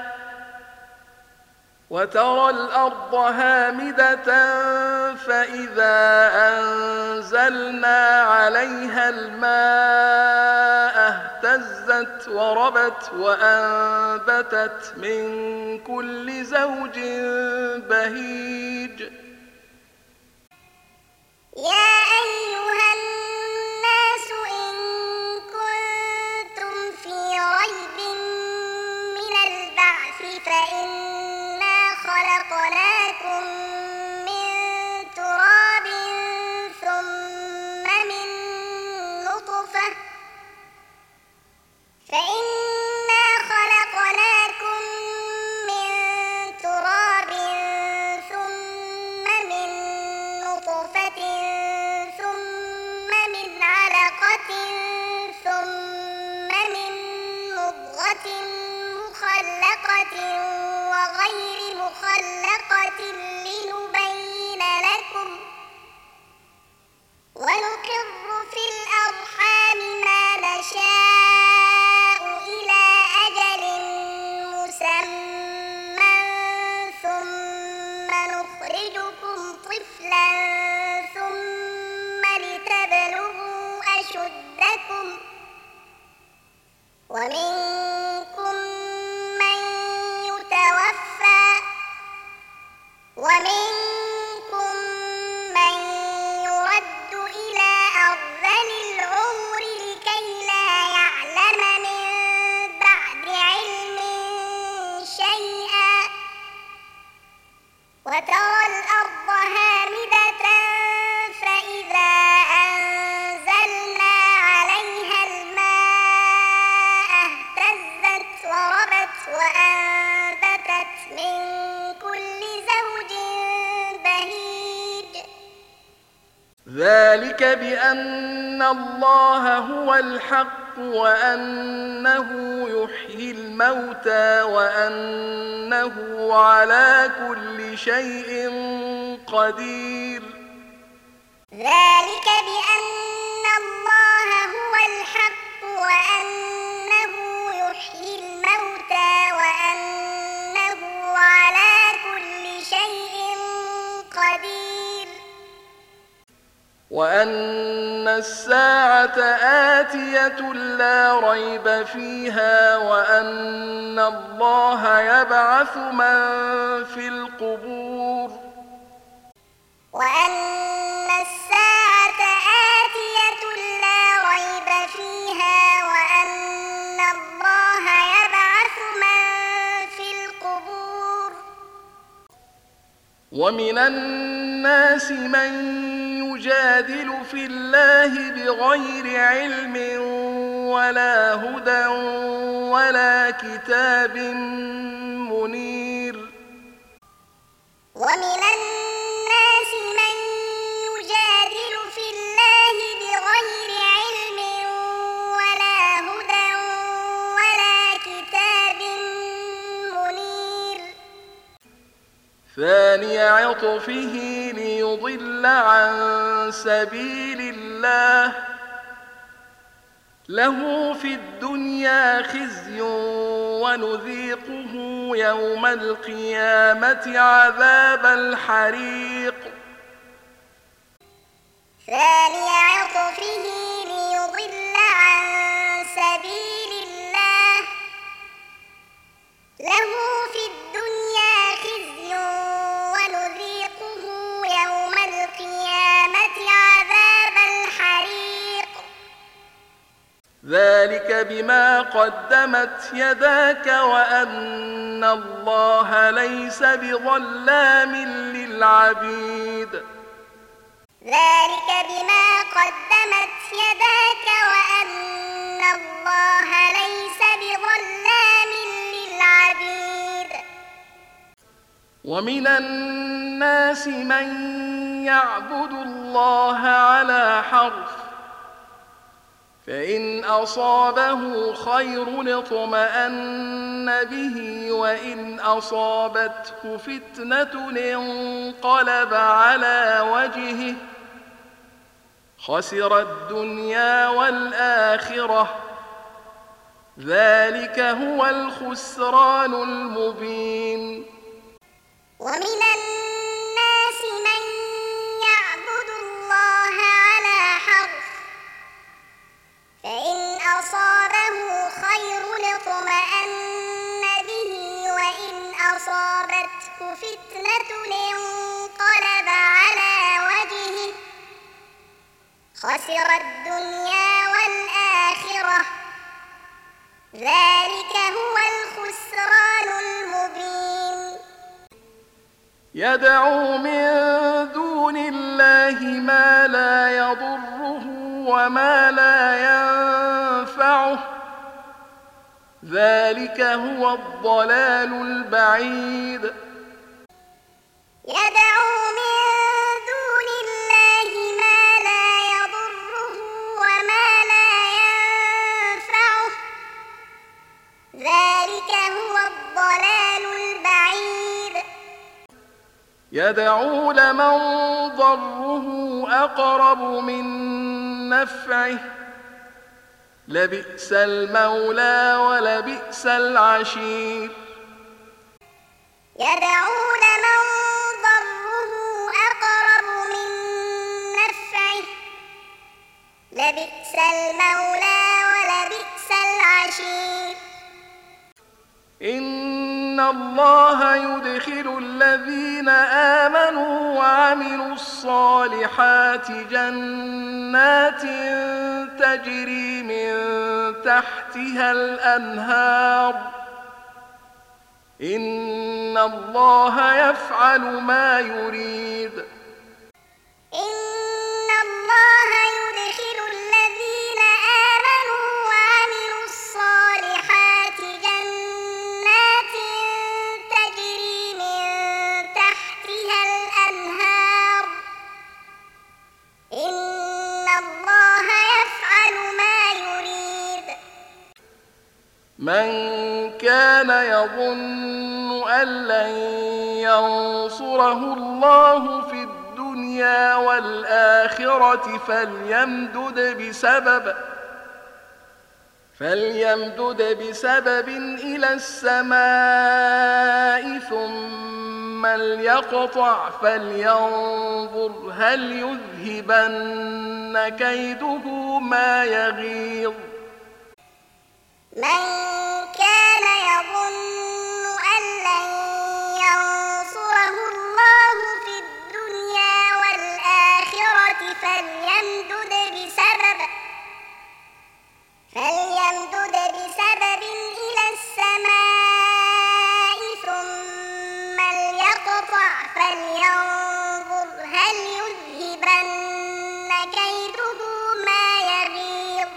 وترى الأرض هامدة فإذا أنزلنا أنزلنا عليها الماء اهتزت وربت وأنبتت من كل زوج بهيج. يا أيها الناس إن كنتم في ريب من البعث فإنا خلقناكم من تراب ثم من نطفة فإنا خلقناكم من تراب ثم من نطفة ثم من علقة ثم من مضغة مخلقة وغير مخلقة لنبين لكم ونقر في الأرحام ما نشاء إلى أجل مسمى ثم نخرجكم طفلا ثم لتبلغوا أشدكم ومنكم من يتوفى ومنكم من يرد إلى أرذل العمر لكي لا يعلم من بعد علم شيئا وترى الأرض هامدة فإذا أنزلنا عليها الماء اهتزت وربت وأنبتت من كل زوج بهيج. ذلك بأن الله هو الحق وأنه يحيي الموتى وأنه على كل شيء قدير. ذلك بأن الله هو الحق وأنه يحيي الموتى وأنه على كل شيء قدير. وأن الساعة آتية لا ريب فيها وأن الله يبعث من في القبور. وأن الساعة آتية لا ريب فيها وأن الله يبعث من في القبور. ومن الناس من يجادل في الله بغير علم ولا هدى ولا كتاب منير. ومن الناس من يجادل في الله بغير علم ولا هدى ولا كتاب منير. ثاني عطفه ليضل عن سبيل الله له في الدنيا خزي ونذيقه يوم القيامة عذاب الحريق. ثاني عطفه ليضل عن سبيل الله له في الدنيا خزي ونذيقه يوم القيامة عذاب الحريق. ذلك بما قدمت يداك وأن الله ليس بظلام للعبيد. ذلك بما قدمت يداك وأن الله ليس بظلام للعبيد. ومن الناس من يعبد الله على حرف فإن أصابه خير اطمأن به وإن أصابته فتنة انقلب على وجهه خسر الدنيا والآخرة ذلك هو الخسران المبين. ومن الناس من يعبد الله على فتنة انقلب على وجهه خسر الدنيا والآخرة ذلك هو الخسران المبين. يدعو من دون الله ما لا يضره وما لا ينفعه ذلك هو الضلال البعيد. يدعو من دون الله ما لا يضره وما لا ينفعه ذلك هو الضلال البعيد. يدعو لمن ضره أقرب من نفعه لبئس المولى ولبئس العشير. يدعو لمن ضره أقرب من نفعه لبئس المولى ولبئس العشير. إن الله يدخل الذين آمنوا وعملوا الصالحات جنات تجري من تحتها الأنهار إن الله يفعل ما يريد. إن الله يدخل الذين آمنوا وعملوا الصالحات جنات تجري من تحتها الأنهار إن الله يفعل ما يريد. من كان يظن أن لن ينصره الله في الدنيا والآخرة فليمدد بسبب فليمدد بسبب إلى السماء ثم ليقطع فلينظر هل يذهبن كيده ما يغيظ. من كان يظن أن لن ينصره الله في الدنيا والآخرة فليمدد بسبب فليمدد بسبب إلى السماء ثم ليقطع فلينظر هل يذهبن كيده ما يغيظ.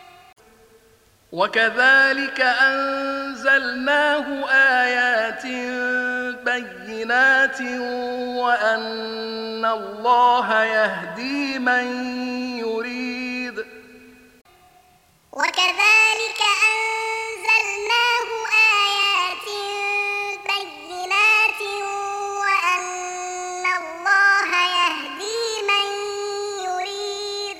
وكذلك أنزلناه آيات بينات وأن الله يهدي من يريد. وكذلك أنزلناه آيات بينات وأن الله يهدي من يريد.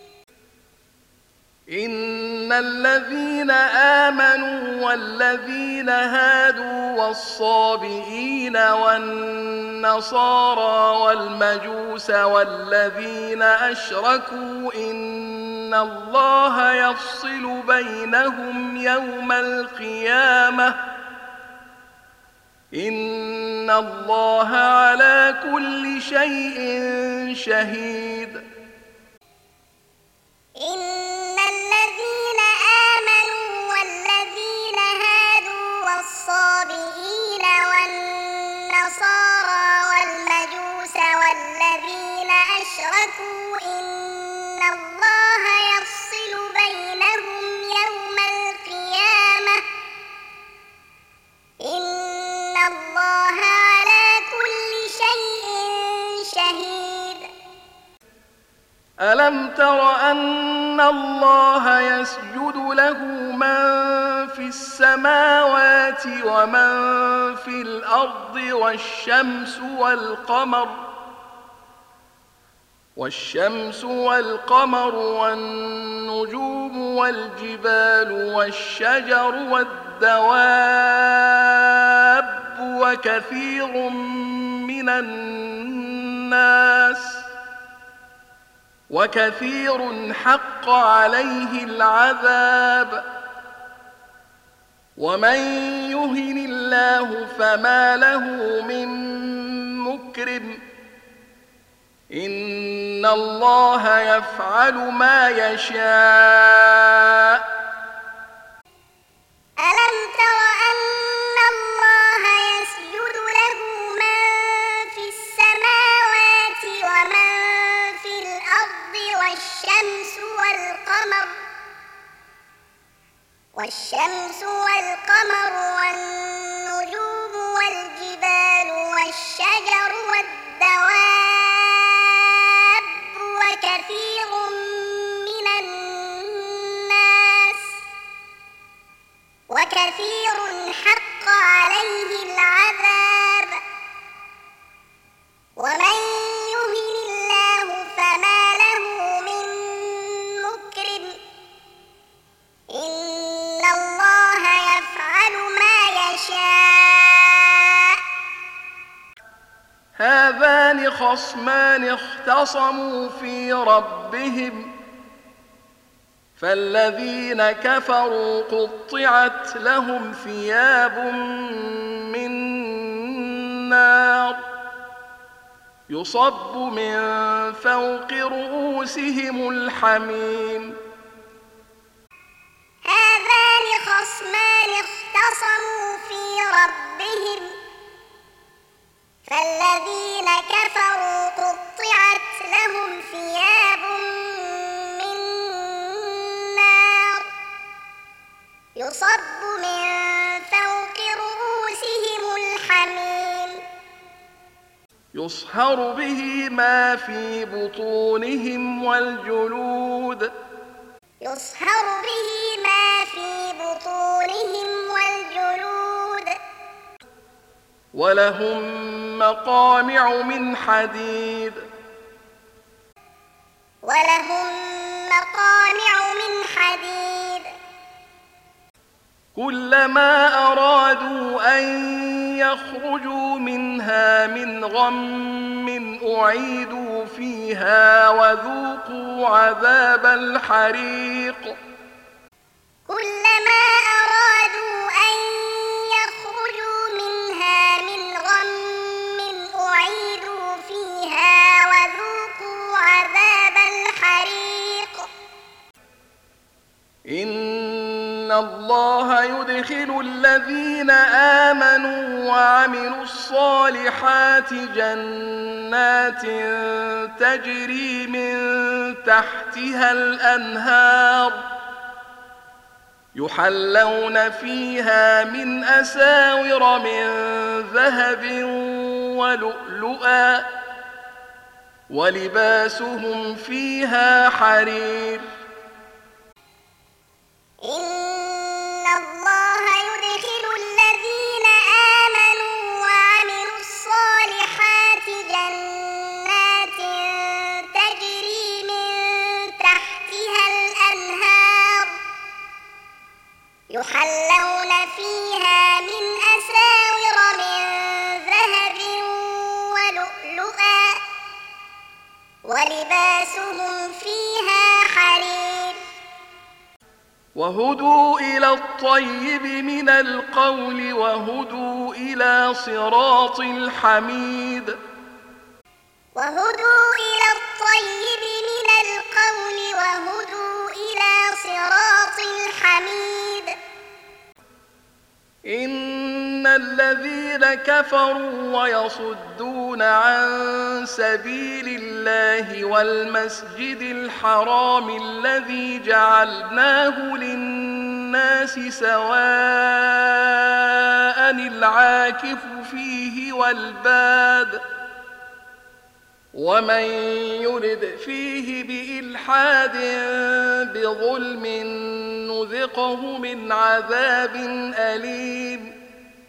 إن الذين آمنوا والذين هادوا والصابئين والنصارى والمجوس والذين أشركوا إن الله يفصل بينهم يوم القيامة إن الله على كل شيء شهيد. إن الذين آمنوا والذين هادوا والصابئين والنصارى والمجوس والذين أشركوا إن الله يفصل بينهم يوم القيامة إن الله على كل شيء شهيد. ألم تر أن الله يسجد له من في السماوات ومن في الأرض والشمس والقمر والشمس والقمر والنجوم والجبال والشجر والدواب وكثير من الناس وكثير حق عليه العذاب ومن يهن الله فما له من مكرم إن الله يفعل ما يشاء ألم تر أن الله يسجد له من في السماوات ومن في الأرض والشمس والقمر والشمس والقمر والنجوم والجبال والشجر والدواب وكثير من الناس وكثير حق عليه العذاب ومن يهن الله فما له من مكرم إن الله يفعل ما يشاء هذان خصمان اختصموا في ربهم فالذين كفروا قطعت لهم ثياب من نار يصب من فوق رؤوسهم الحميم هذان خصمان اختصموا في ربهم فالذين كفروا قطعت لهم ثياب من نار يصب من فوق رؤوسهم الحميم يصهر به ما في بطونهم والجلود يصهر به ما في بطونهم والجلود ولهم مقامع من حديد ولهم مقامع من حديد كلما أرادوا أن يخرجوا منها من غم أعيدوا فيها وذوقوا عذاب الحريق كلما أرادوا أن يخرجوا منها من غم أعيدوا فيها وذوقوا عذاب الحريق إن الله يدخل الذين آمنوا وعملوا الصالحات جنات تجري من تحتها الأنهار يحلون فيها من أساور من ذهب ولؤلؤا ولباسهم فيها حرير إن الله يدخل الذين آمنوا وعملوا الصالحات جنات تجري من تحتها الأنهار يحلون فيها من أساور من ذهب ولؤلؤا ولباسهم فيها حرير وهدوا إلى الطيب من القول وهدوا إلى صراط الحميد وهدوا إلى الطيب من القول وهدوا إلى صراط الحميد إن الذين كفروا ويصدون عن سبيل الله والمسجد الحرام الذي جعلناه للناس سواء العاكف فيه والباد ومن يرد فيه بإلحاد بظلم نذقه من عذاب أليم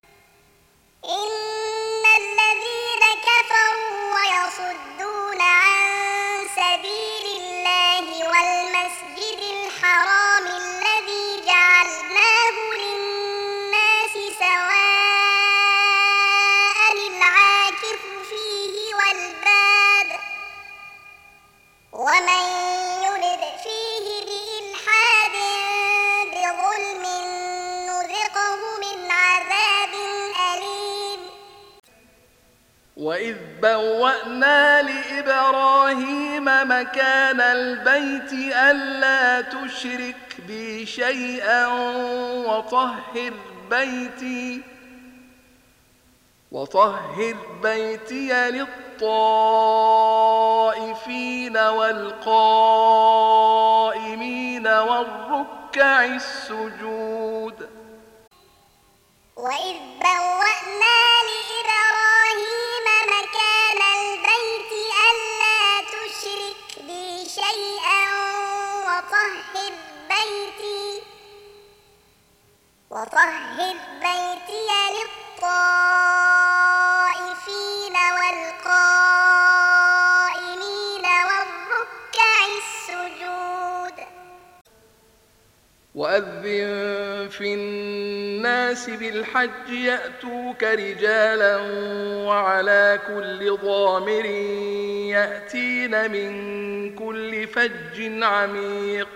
إن الذين كفروا ويصدون عن سبيل الله والمسجد الحرام الذي جعلناه للناس سواء العاكف فيه والباد ومن يرد فيه بإلحاد بظلم نذقه وإذ بوأنا لإبراهيم مكان البيت ألا تشرك بي شيئا وطهر بيتي وطهر بيتي للطائفين والقائمين والركع السجود وإذ بوأنا لإبراهيم مكان البيت ألا تشرك بي شيئا وطهر بيتي وطهر بيتي للطائفين والقائمين والركع السجود وأذن في الناس بالحج يأتوك رجالا وعلى كل ضامر يأتين من كل فج عميق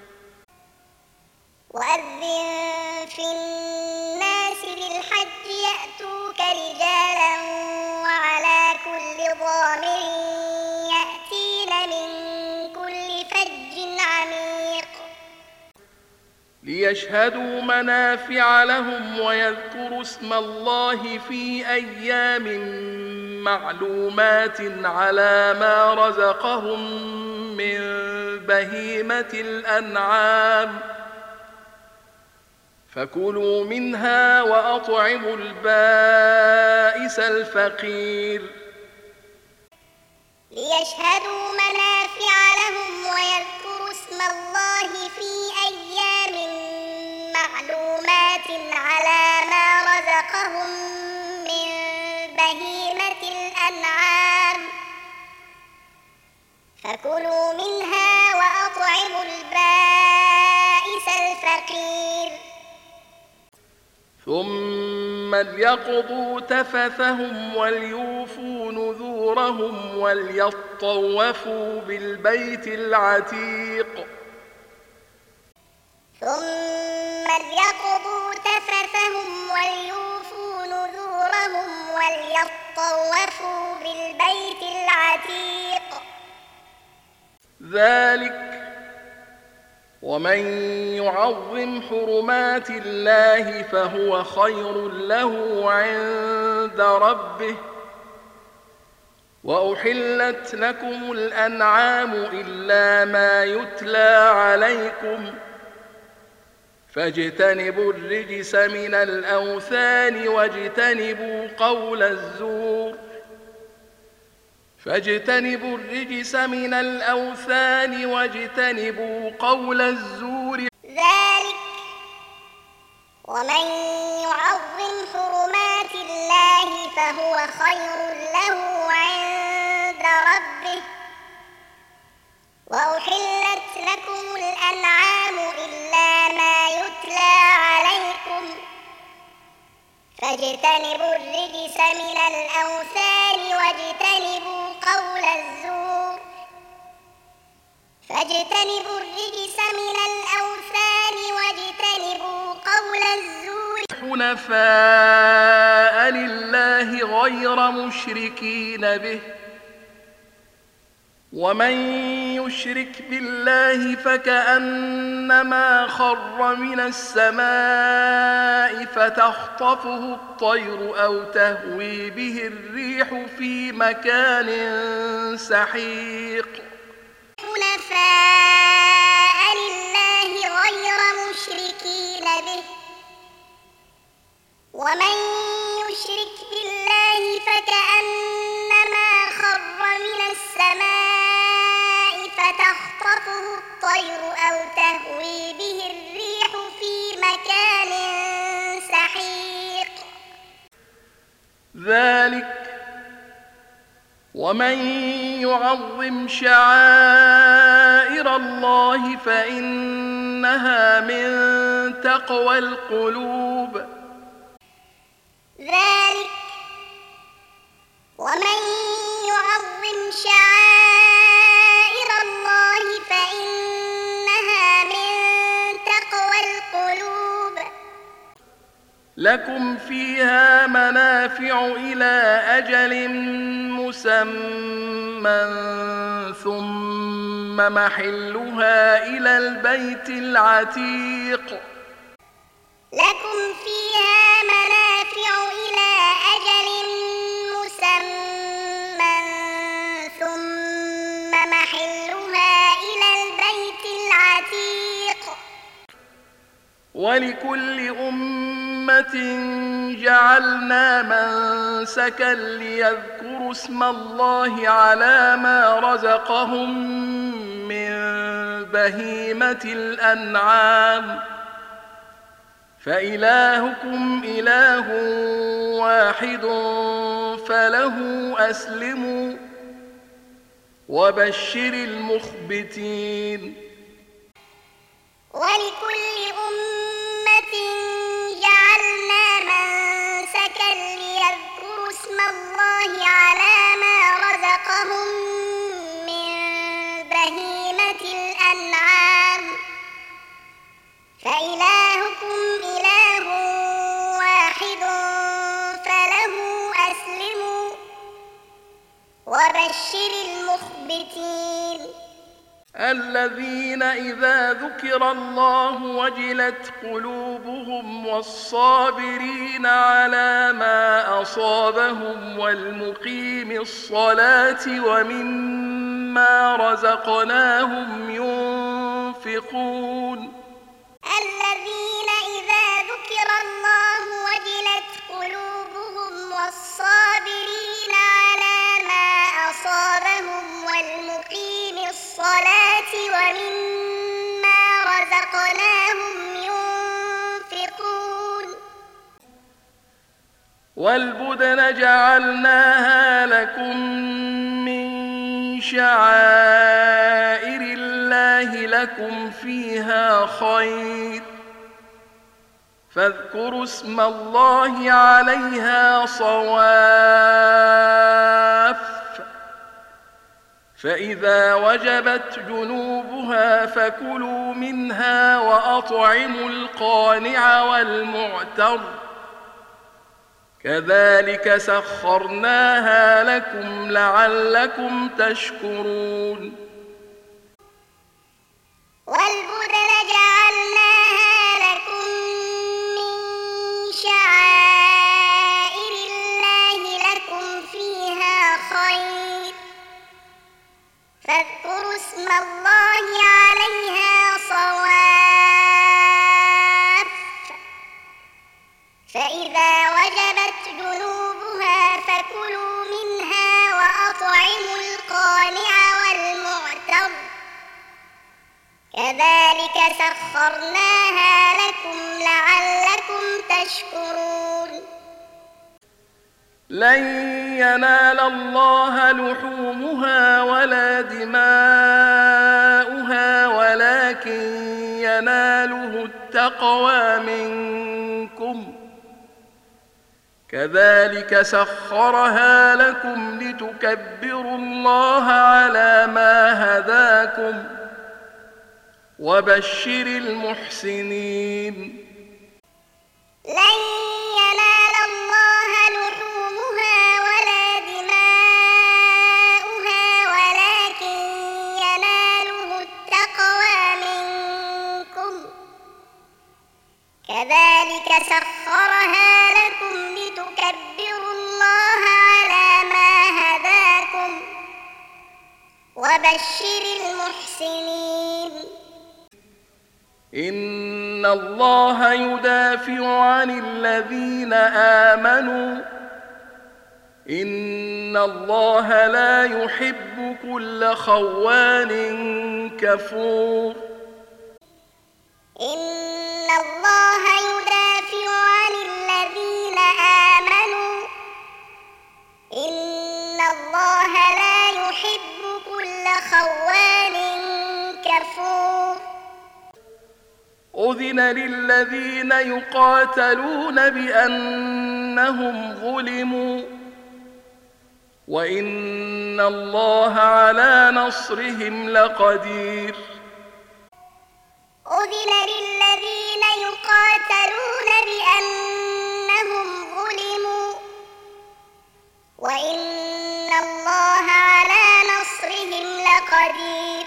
وأذن في الناس بالحج يأتوك رجالا وعلى كل ضامر يأتين من كل فج عميق ليشهدوا منافع لهم ويذكروا اسم الله في أيام معلومات على ما رزقهم من بهيمة الأنعام فكلوا منها وأطعموا البائس الفقير ليشهدوا منافع لهم ويذكروا اسم الله في أيام معلومات على ما رزقهم من بهيمة الأنعام فكلوا منها وأطعموا البائس الفقير ثم ليقضوا تفثهم وليوفوا نذورهم وليطوفوا بالبيت العتيق ثم ليقضوا تفثهم وليوفوا نذورهم وليطوفوا بالبيت العتيق ذلك ومن يعظم حرمات الله فهو خير له عند ربه وأحلت لكم الأنعام إلا ما يتلى عليكم فاجتنبوا الرجس من الأوثان واجتنبوا قول الزور فاجتنبوا الرجس من الأوثان واجتنبوا قول الزور ذلك ومن يعظم حرمات الله فهو خير له عند ربه وأحلت لكم الأنعام إلا ما يتلى عليكم فاجتنبوا الرجس من الأوثان واجتنبوا قول الزور فاجتنبوا الرجس من الأوثان واجتنبوا قول الزور حنفاء لله غير مشركين به ومن يشرك بالله فكأنما خر من السماء فتخطفه الطير أو تهوي به الريح في مكان سحيق حنفاء لله غير مشركين به ومن يشرك بالله فكأنما خر من السماء فتخطفه الطير أو تهوي به الريح في مكان سحيق ذلك ومن يعظم شعائر الله فإنها من تقوى القلوب ذلك ومن يعظم شعائر الله فإنها من تقوى القلوب لكم فيها منافع إلى أجل مسمى ثم محلها إلى البيت العتيق لكم فيها منافع إلى أجل مسمى ثم محلها إلى البيت العتيق ولكل أمة جعلنا منسكا ليذكروا اسم الله على ما رزقهم من بهيمة الأنعام فإلهكم إله واحد فله أسلموا وبشر المخبتين ولكل أمة جعلنا منسكا ليذكروا اسم الله على ما رزقهم من بهيمة الأنعام فإلهكم إله واحد فله أسلموا وبشر المخبتين الذين إذا ذكر الله وجلت قلوبهم والصابرين على ما أصابهم والمقيم الصلاة ومما رزقناهم ينفقون الذين إذا ذكر الله وجلت قلوبهم والصابرين على ما أصابهم والمقيم الصلاة ومما رزقناهم ينفقون والبدن جعلناها لكم من شعائر الله لكم فيها خير فاذكروا اسم الله عليها صواف فإذا وجبت جنوبها فكلوا منها وأطعموا القانع والمعتر كذلك سخرناها لكم لعلكم تشكرون والبدن جعلناها لكم من شعائر الله لكم فيها خير فاذكروا اسم الله عليها صواف فإذا وجبت جنوبها فكلوا منها وأطعموا القانع والمعتر كذلك سخرناها لكم لعلكم تشكرون لن ينال الله لحومها ولا دماؤها ولكن يناله التقوى منكم كذلك سخرها لكم لتكبروا الله على ما هداكم وبشر المحسنين لن ينال الله لحومها ولا دماؤها ولكن يناله التقوى منكم كذلك سخرها لكم لتكبروا الله على ما هداكم وبشر المحسنين إن الله يدافع عن الذين آمنوا إن الله لا يحب كل خوان كفور إن الله يدافع عن الذين آمنوا إن الله لا يحب كل خوان كفور أذن للذين يقاتلون بأنهم ظلموا وإن الله على نصرهم لقدير أذن للذين يقاتلون بأنهم وإن الله على نصرهم لقدير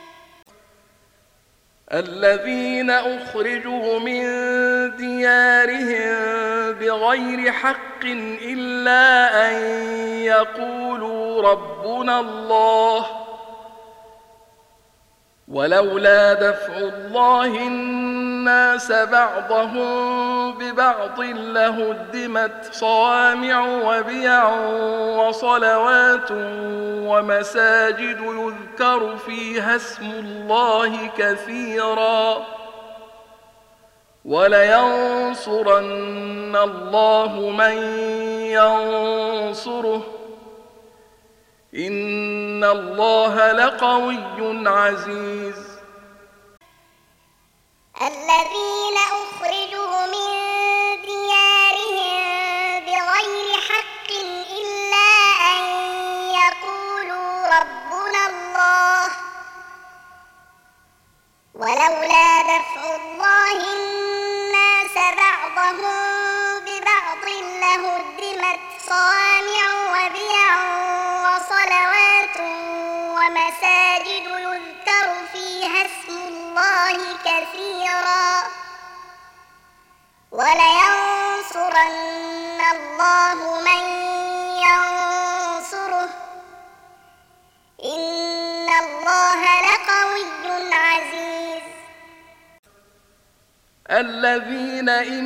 الذين أخرجوا من ديارهم بغير حق إلا أن يقولوا ربنا الله ولولا دفع الله الناس بعضهم ببعض لهدمت صوامع وبيع وصلوات ومساجد يذكر فيها اسم الله كثيرا ولينصرن الله من ينصره إن الله لقوي عزيز الذين أخرجوا من ديارهم بغير حق إلا أن يقولوا ربنا الله ولولا دفع الله الناس بعضهم ببعض لهدمت صوامع وبيع وصلوات ومساجد يذكر فيها اسم الله كثيرا ولينصرن الله من ينصره إن الله لقوي عزيز الذين إن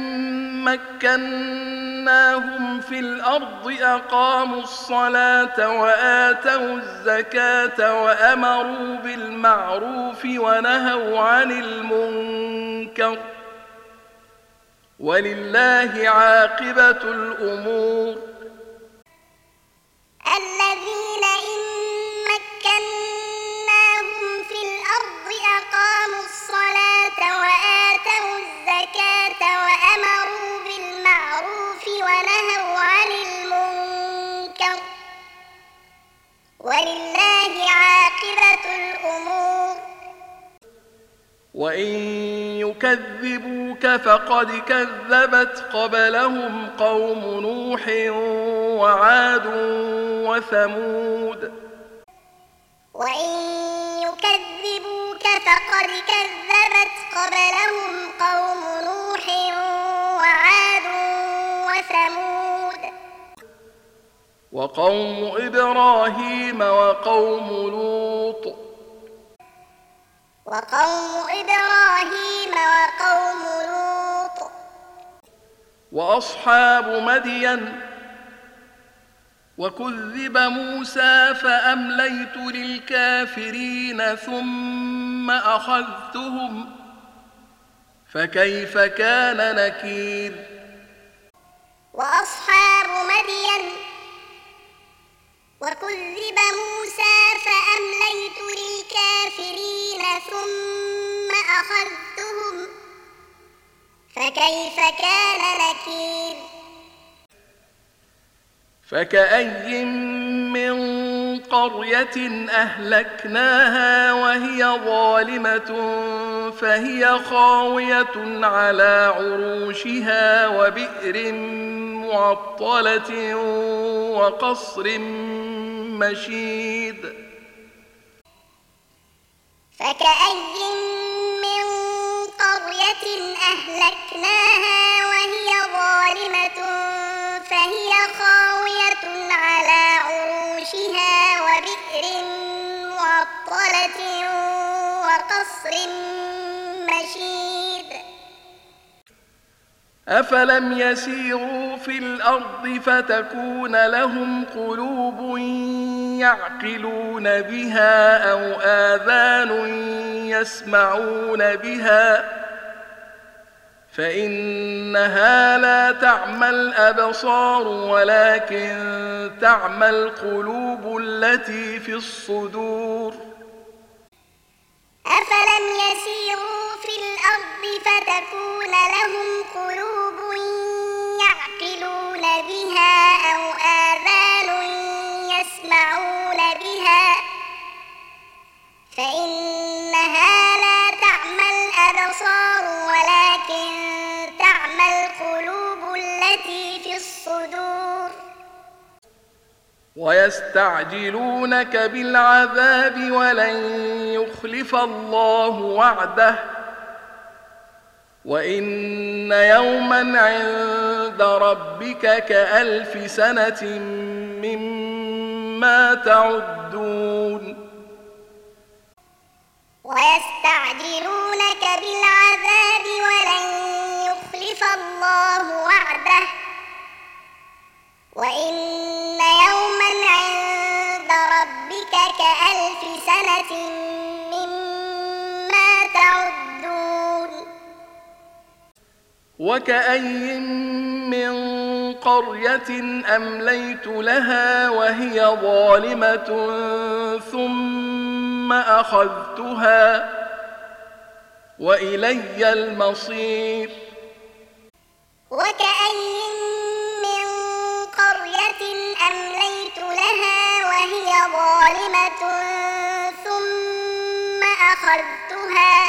مكناهم في الأرض أقاموا الصلاة وآتوا الزكاة وأمروا بالمعروف ونهوا عن المنكر ولله عاقبة الأمور الذين إن مكناهم في الأرض أقاموا الصلاة وآتوا الزكاة وأمروا بالمعروف ونهوا عن المنكر ولله عاقبة الأمور وإن يكذبوك فقد كذبت قبلهم قوم نوح وعاد وثمود وإن يكذبوك فقد كذبت قبلهم قوم نوح وعاد وثمود وقوم إبراهيم وقوم لوط وقوم إبراهيم وقوم لوط وأصحاب مدين وكذب موسى فأمليت للكافرين ثم أخذتهم فكيف كان نكير وأصحاب مدين وكذب موسى فأمليت للكافرين ثم أخذتهم فكيف كان نكير فكأي من قرية أهلكناها وهي ظالمة فهي خاوية على عروشها وبئر معطلة وقصر مشيد فكأي من قرية أهلكناها وهي ظالمة فهي خاوية على عروشها وبئر معطلة وقصر مشيد أفلم يسيروا في الأرض فتكون لهم قلوب يعقلون بها أو آذان يسمعون بها فإنها لا تعمى الأبصار ولكن تعمى القلوب التي في الصدور أفلم يسيروا في الأرض فتكون لهم قلوب يعقلون بها أو آذان يسمعون بها فإنها لا تعمى الأبصار ولكن تعمى القلوب التي في الصدور ويستعجلونك بالعذاب ولن يخلف الله وعده وإن يوما عند ربك كألف سنة مما تعدون ويستعجلونك بالعذاب ولن يخلف الله وعده وإن يوما عند ربك كألف سنة مما تعدون وكأي من قرية أمليت لها وهي ظالمة ثم أخذتها وإلي المصير وكأي من قرية أمليت لها وهي ظالمة ثم أخذتها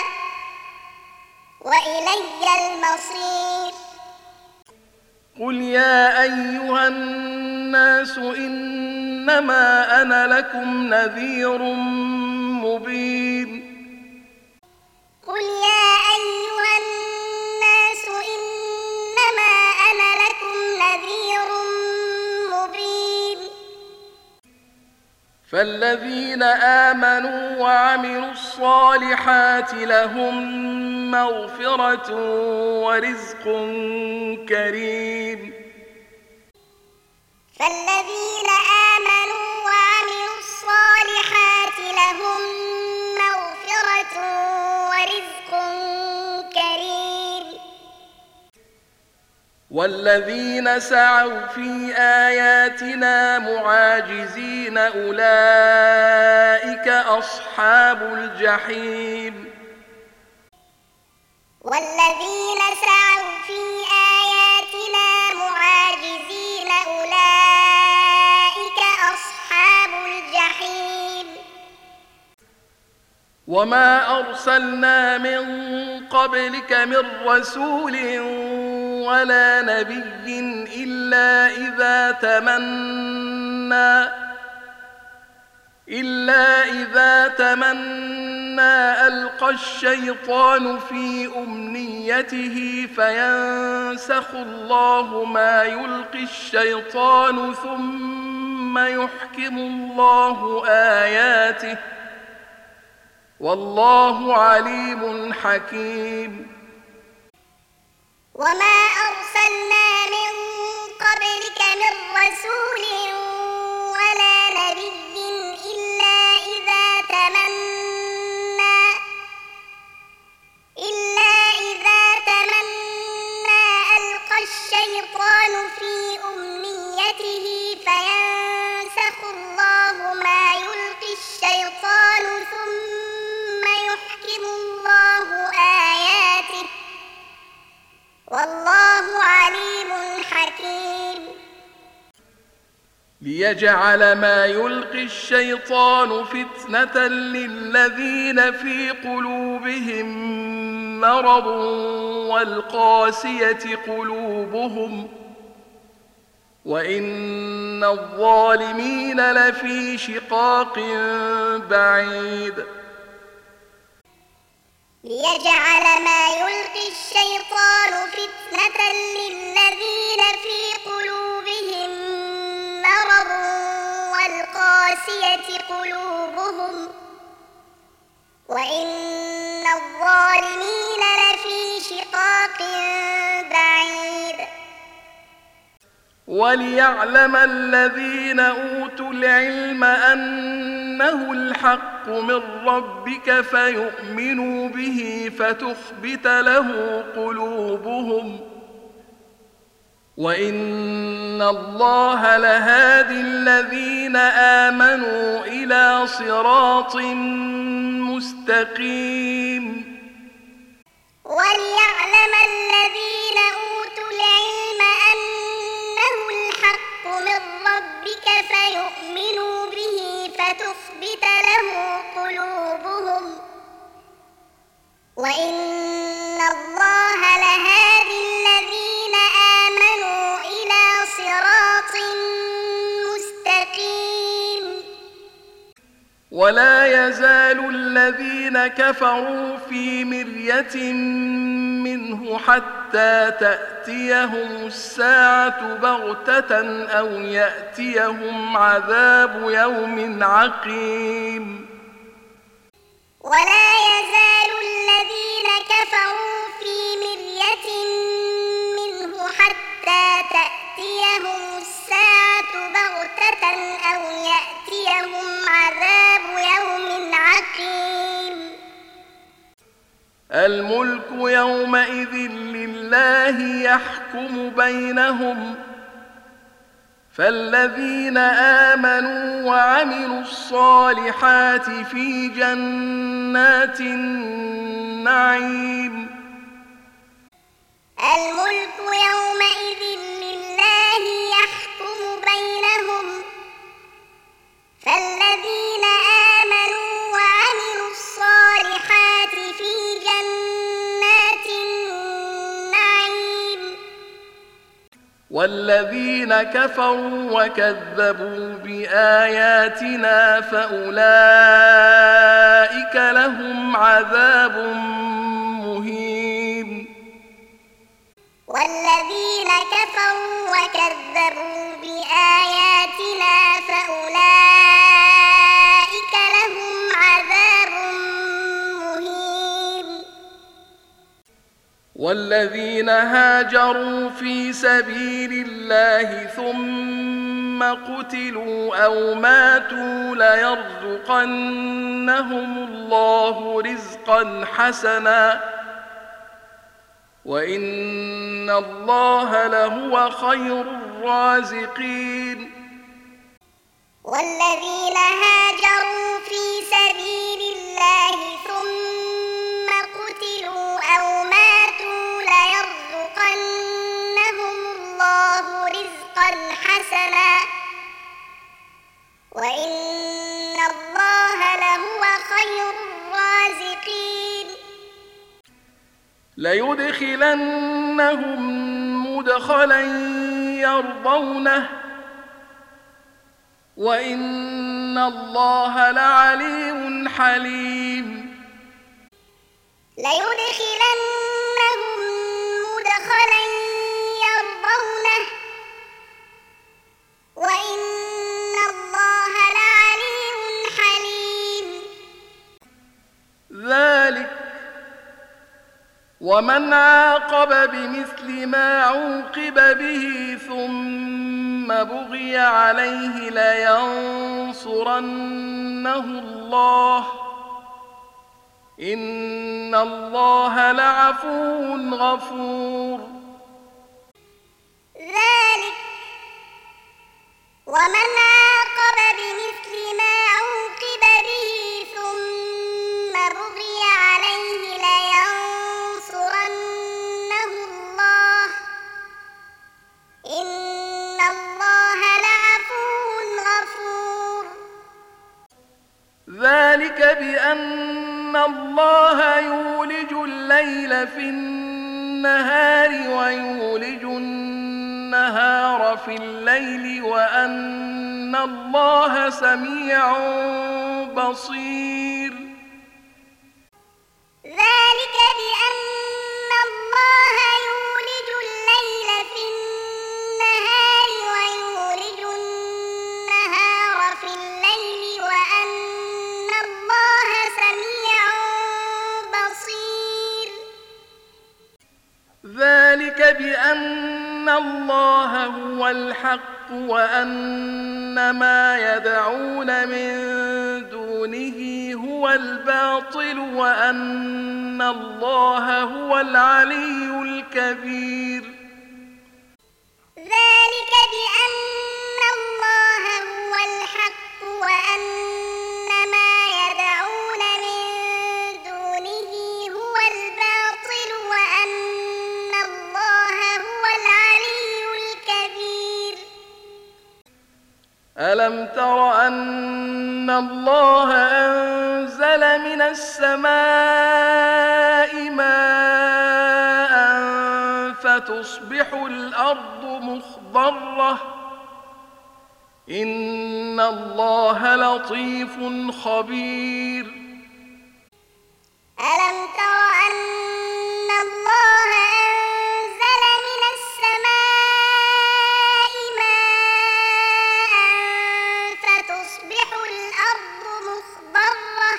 وإلي المصير قل يا أيها الناس إنما أنا لكم نذير مبين قل يا أيها الناس إنما أنا لكم نذير مبين فالذين آمنوا وعملوا الصالحات لهم مغفرة ورزق كريم فالذين آمنوا وعملوا الصالحات لهم مغفرة ورزق كريم والذين سعوا في آياتنا معاجزين أولئك أصحاب الجحيم والذين سعوا في آياتنا معاجزين أولئك أصحاب الجحيم وما أرسلنا من قبلك من رسول ولا نبي إلا إذا تمنى إلا إذا تمنى ألقى الشيطان في أمنيته فينسخ الله ما يلقي الشيطان ثم يحكم الله آياته والله عليم حكيم وما أرسلنا من قبلك من رسول ولا نبي إلا إذا تمنى إلا إذا تمنى ألقى الشيطان في أمنيته فينسخ الله ما يلقي الشيطان ثم يحكم الله آياته والله عليم حكيم ليجعل ما يلقي الشيطان فتنة للذين في قلوبهم مرض والقاسية قلوبهم وإن الظالمين لفي شقاق بعيد ليجعل ما يلقي الشيطان فتنة للذين في قلوبهم مرض والقاسية قلوبهم وإن الظالمين لفي شقاق بعيد وليعلم الذين أوتوا العلم أنه الحق من ربك فيؤمنوا به فتخبت له قلوبهم وإن الله لهادي الذين آمنوا إلى صراط مستقيم وليعلم الذين أوتوا العلم أنه الحق من ربك فيؤمنوا به فتخبت له قلوبهم وإن الله لهادي الذين آمنوا إلى صراط مستقيم ولا يزال الذين كفروا في مرية منه حتى تأتيهم الساعة بغتة أو يأتيهم عذاب يوم عقيم. ولا يزال الذين كفروا في مرية منه حتى تأتيهم الساعة بغتة أو يأتيهم عذاب يوم عقيم. الملك يومئذ لله يحكم بينهم، فالذين آمنوا وعملوا الصالحات في جنات النعيم. الملك يومئذ لله يحكم بينهم، فالذين آمنوا وعملوا الصالحات في جنات النعيم. والذين كفروا وكذبوا بآياتنا فأولئك لهم عذاب مهين. والذين كفروا وكذبوا بآياتنا فأولئك لهم عذاب مهين. والذين هاجروا في سبيل الله ثم قتلوا أو ماتوا ليرزقنهم الله رزقا حسنا وإن الله لهو خير الرازقين. والذين هاجروا في سبيل الله ثم قتلوا أو ماتوا ليرزقنهم الله رزقا حسنا وإن الله لهو خير الرازقين. ليدخلنهم مدخلا يرضونه وإن الله لعليم حليم. ليدخلنهم مدخلا يرضونه وإن الله لعليم حليم. ذلك ومن عاقب بمثل ما عوقب به ثم بغي عليه لينصرنه الله إن الله لعفو غفور. ذلك ومن عاقب بمثل ما عوقب به ثم بغي عليه لينصرنه الله إن الله لعفو غفور. ذلك بأن الله يولج الليل في النهار ويولج النهار في الليل وأن الله سميع بصير. ذلك بأن الله يولج الليل في النهار ويولج النهار في الليل وأن الله سميع بصير. ذلك بأن الله هو الحق وأن ما يدعون من دونه هو الباطل وأن الله هو العلي الكبير. ذلك بأن الله هو الحق وأن ما يدعون من دونه هو الباطل وأن الله هو العلي الكبير. ألم تر أن الله أنزل من السماء ماء فتصبح الأرض مخضرة إن الله لطيف خبير. ألم تر أن الله أنزل من السماء ماء فتصبح الأرض مخضرة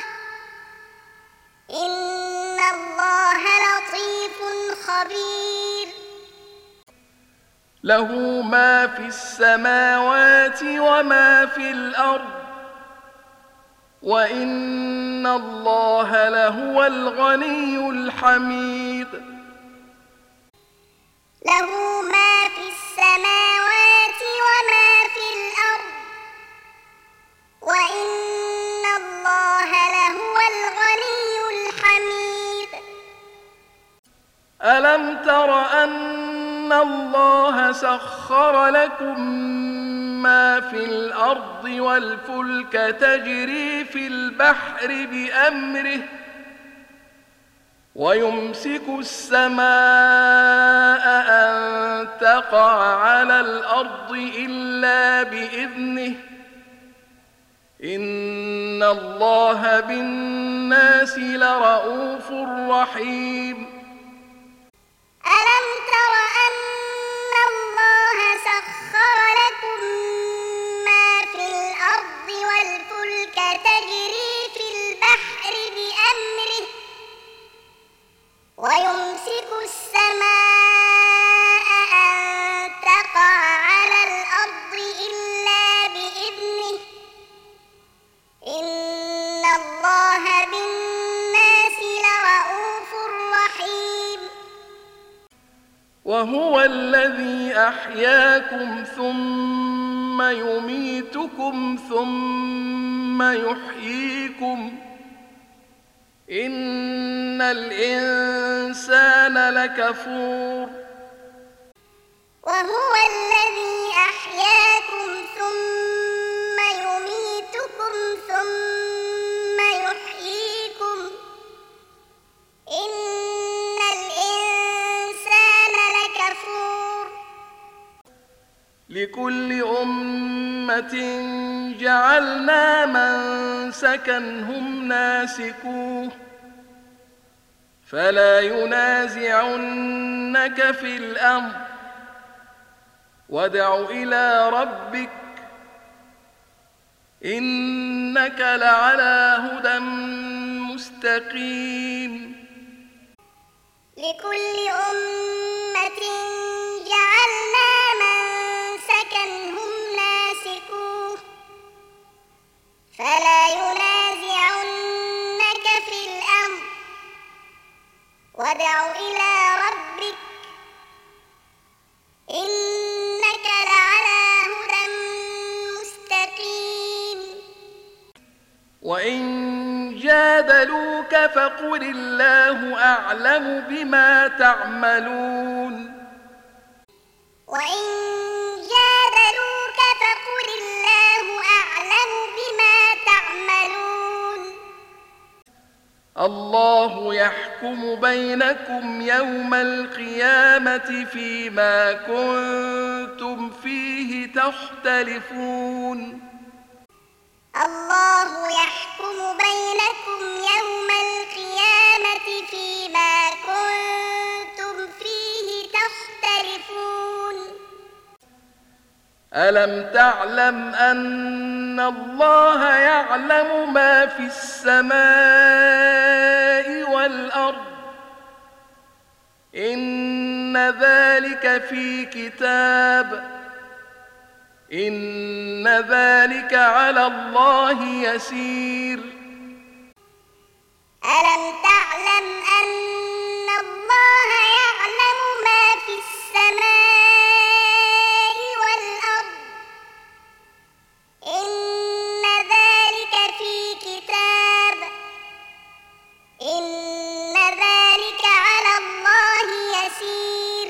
إن الله لطيف خبير. له ما في السماوات وما في الأرض وإن الله لهو الغني الحميد. له ما في السماوات وما في الأرض وإن الله لهو الغني الحميد. ألم تر أن الله سخر لكم ما في الأرض والفلك تجري في البحر بأمره ويمسك السماء أن تقع على الأرض إلا بإذنه إن الله بالناس لرءوف رحيم. ألم تر أن الله سخر لكم ما في الأرض والفلك تجري في البحر بأمره ويمسك السماء أن تقع على الأرض إلا بإذنه إن الله بالناس لرءوف رحيم. وهو الذي أحياكم ثم يميتكم ثم يحييكم إن الإنسان لكفور. وهو الذي أحياكم ثم يميتكم ثم يحييكم إن الإنسان لكفور. لكل أمة جعلنا منسكا هم ناسكوه فلا ينازعنك في الأمر وادع إلى ربك إنك لعلى هدى مستقيم. لكل أمة جعلنا منسكا هم ناسكوه فلا ينازعنك في الأمر وادع إلى ربك إنك لعلى هدى مستقيم. وإن جادلوك فقل الله أعلم بما تعملون. وإن جادلوك فقل الله أعلم بما تعملون. الله يحكم بينكم يوم القيامة فيما كنتم فيه تختلفون. الله يحكم بينكم يوم القيامة فيما كنتم فيه تختلفون. ألم تعلم أن الله يعلم ما في السماء والأرض إن ذلك في كتاب إن ذلك على الله يسير. ألم تعلم أن الله يعلم ما في السماء والأرض إن ذلك في كتاب إن ذلك على الله يسير.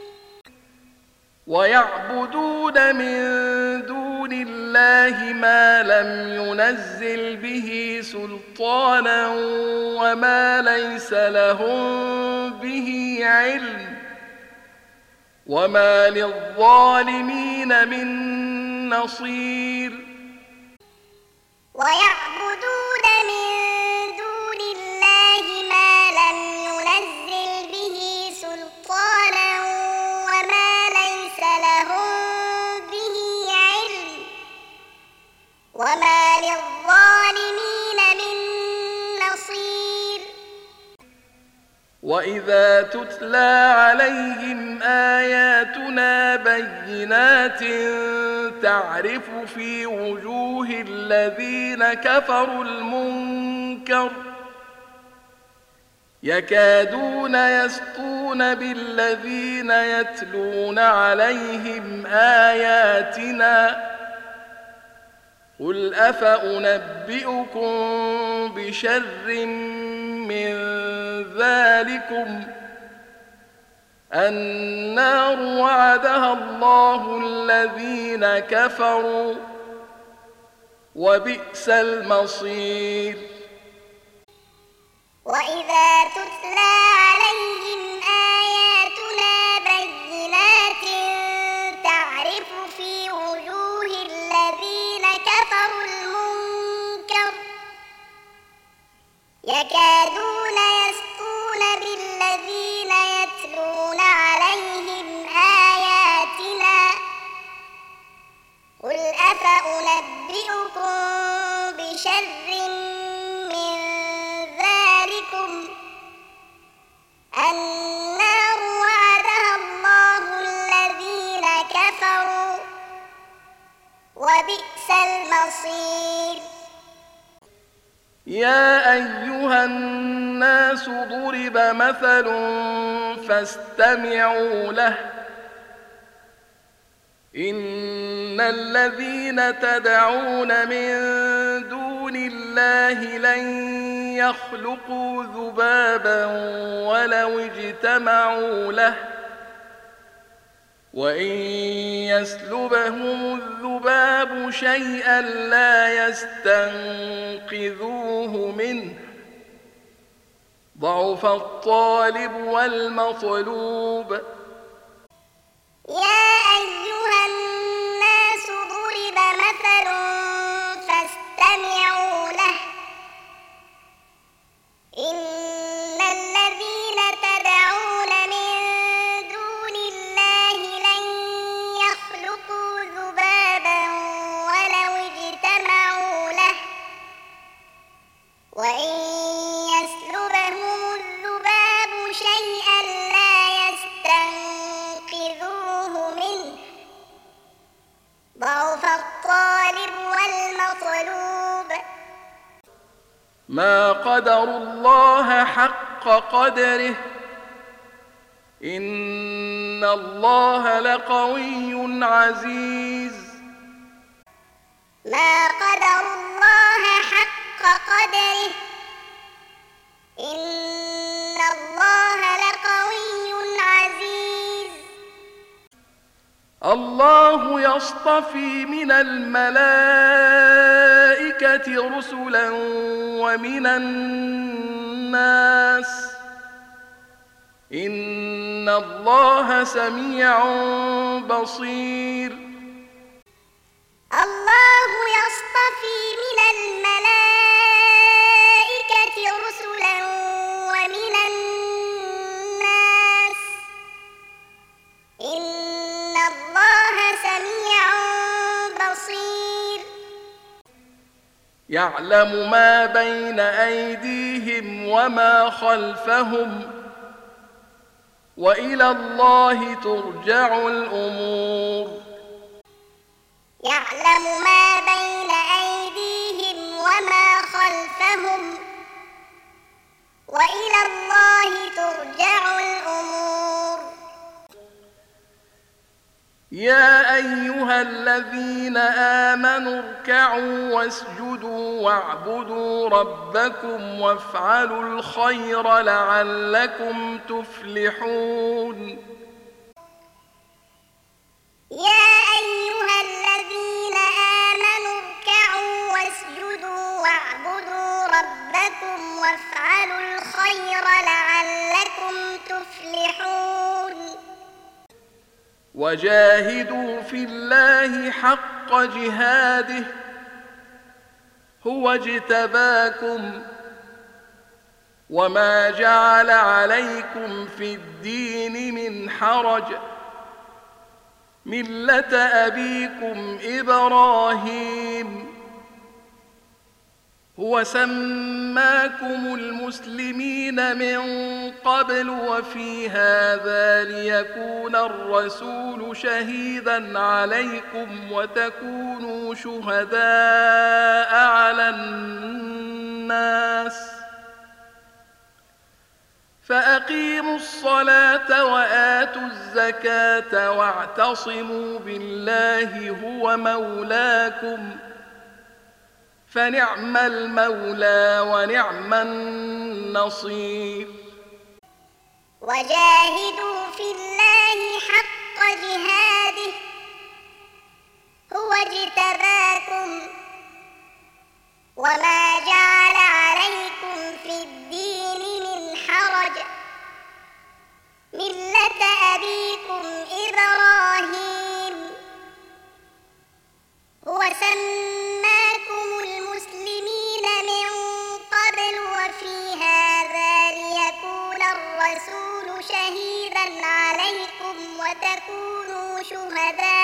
ويعبدون من دون الله ما لم ينزل به سلطانا وما ليس لهم به علم وما للظالمين من نصير. ويعبدون من دون الله ما لم ينزل به سلطانا وما ليس لهم به علم وما للظالمين من نصير. وإذا تتلى عليهم آياتنا بينات تعرف في وجوه الذين كفروا المنكر يكادون يسطون بالذين يتلون عليهم آياتنا قل أفأنبئكم بشر من ذلكم النار وعدها الله الذين كفروا وبئس المصير. وإذا تتلى عليهم آياتنا بينات تعرف في وجوه الذين كفروا المنكر يكادون يسطون بالذين يتلون عليهم آياتنا قل أفأنبئكم بشر من ذلكم النار وعدها الله الذين كفروا وبئس المصير. يا أيها الناس ضرب مثل فاستمعوا له إن الذين تدعون من دون الله لن يخلقوا ذبابا ولو اجتمعوا له وإن يسلبهم الذباب شيئا لا يستنقذوه منه ضعف الطالب والمطلوب. يا أيها الناس ضرب مثل فاستمعوا له إن الذين تدعون من دون الله لن يخلقوا ذبابا ولو اجتمعوا له وإن يسلبهم الذباب شيئا لا يستنقذوه منه ضعف الطالب والمطلوب. ما قدروا الله حق قدره إن الله لقوي عزيز. ما قدروا الله حق قدره إن الله لقوي عزيز. الله يصطفي من الملائكة رسلا ومن الناس إن الله سميع بصير. الله يصطفي من الملائكة رسلا ومن الناس إن الله سميع بصير. يعلم ما بين أيديهم وما خلفهم وإلى الله ترجع الأمور. يعلم ما بين أيديهم وما خلفهم وإلى الله ترجع الأمور. يا أيها الذين آمنوا اركعوا واسجدوا واعبدوا ربكم وافعلوا الخير لعلكم تفلحون. يا أيها الذين آمنوا اركعوا واسجدوا واعبدوا ربكم وافعلوا الخير لعلكم تفلحون. وجاهدوا في الله حق جهاده هو اجتباكم وما جعل عليكم في الدين من حرج ملة أبيكم إبراهيم هو سماكم المسلمين من قبل وفي هذا ليكون الرسول شهيدا عليكم وتكونوا شهداء على الناس فأقيموا الصلاة وآتوا الزكاة واعتصموا بالله هو مولاكم فنعم المولى ونعم النصير وجاهدوا في الله حق جهاده هو اجتباكم وما جعل عليكم في الدين من حرج ملة أبيكم إبراهيم هو سماكم المسلمين من قبل وفي هذا ليكون الرسول شهيدا عليكم وتكونوا شهداء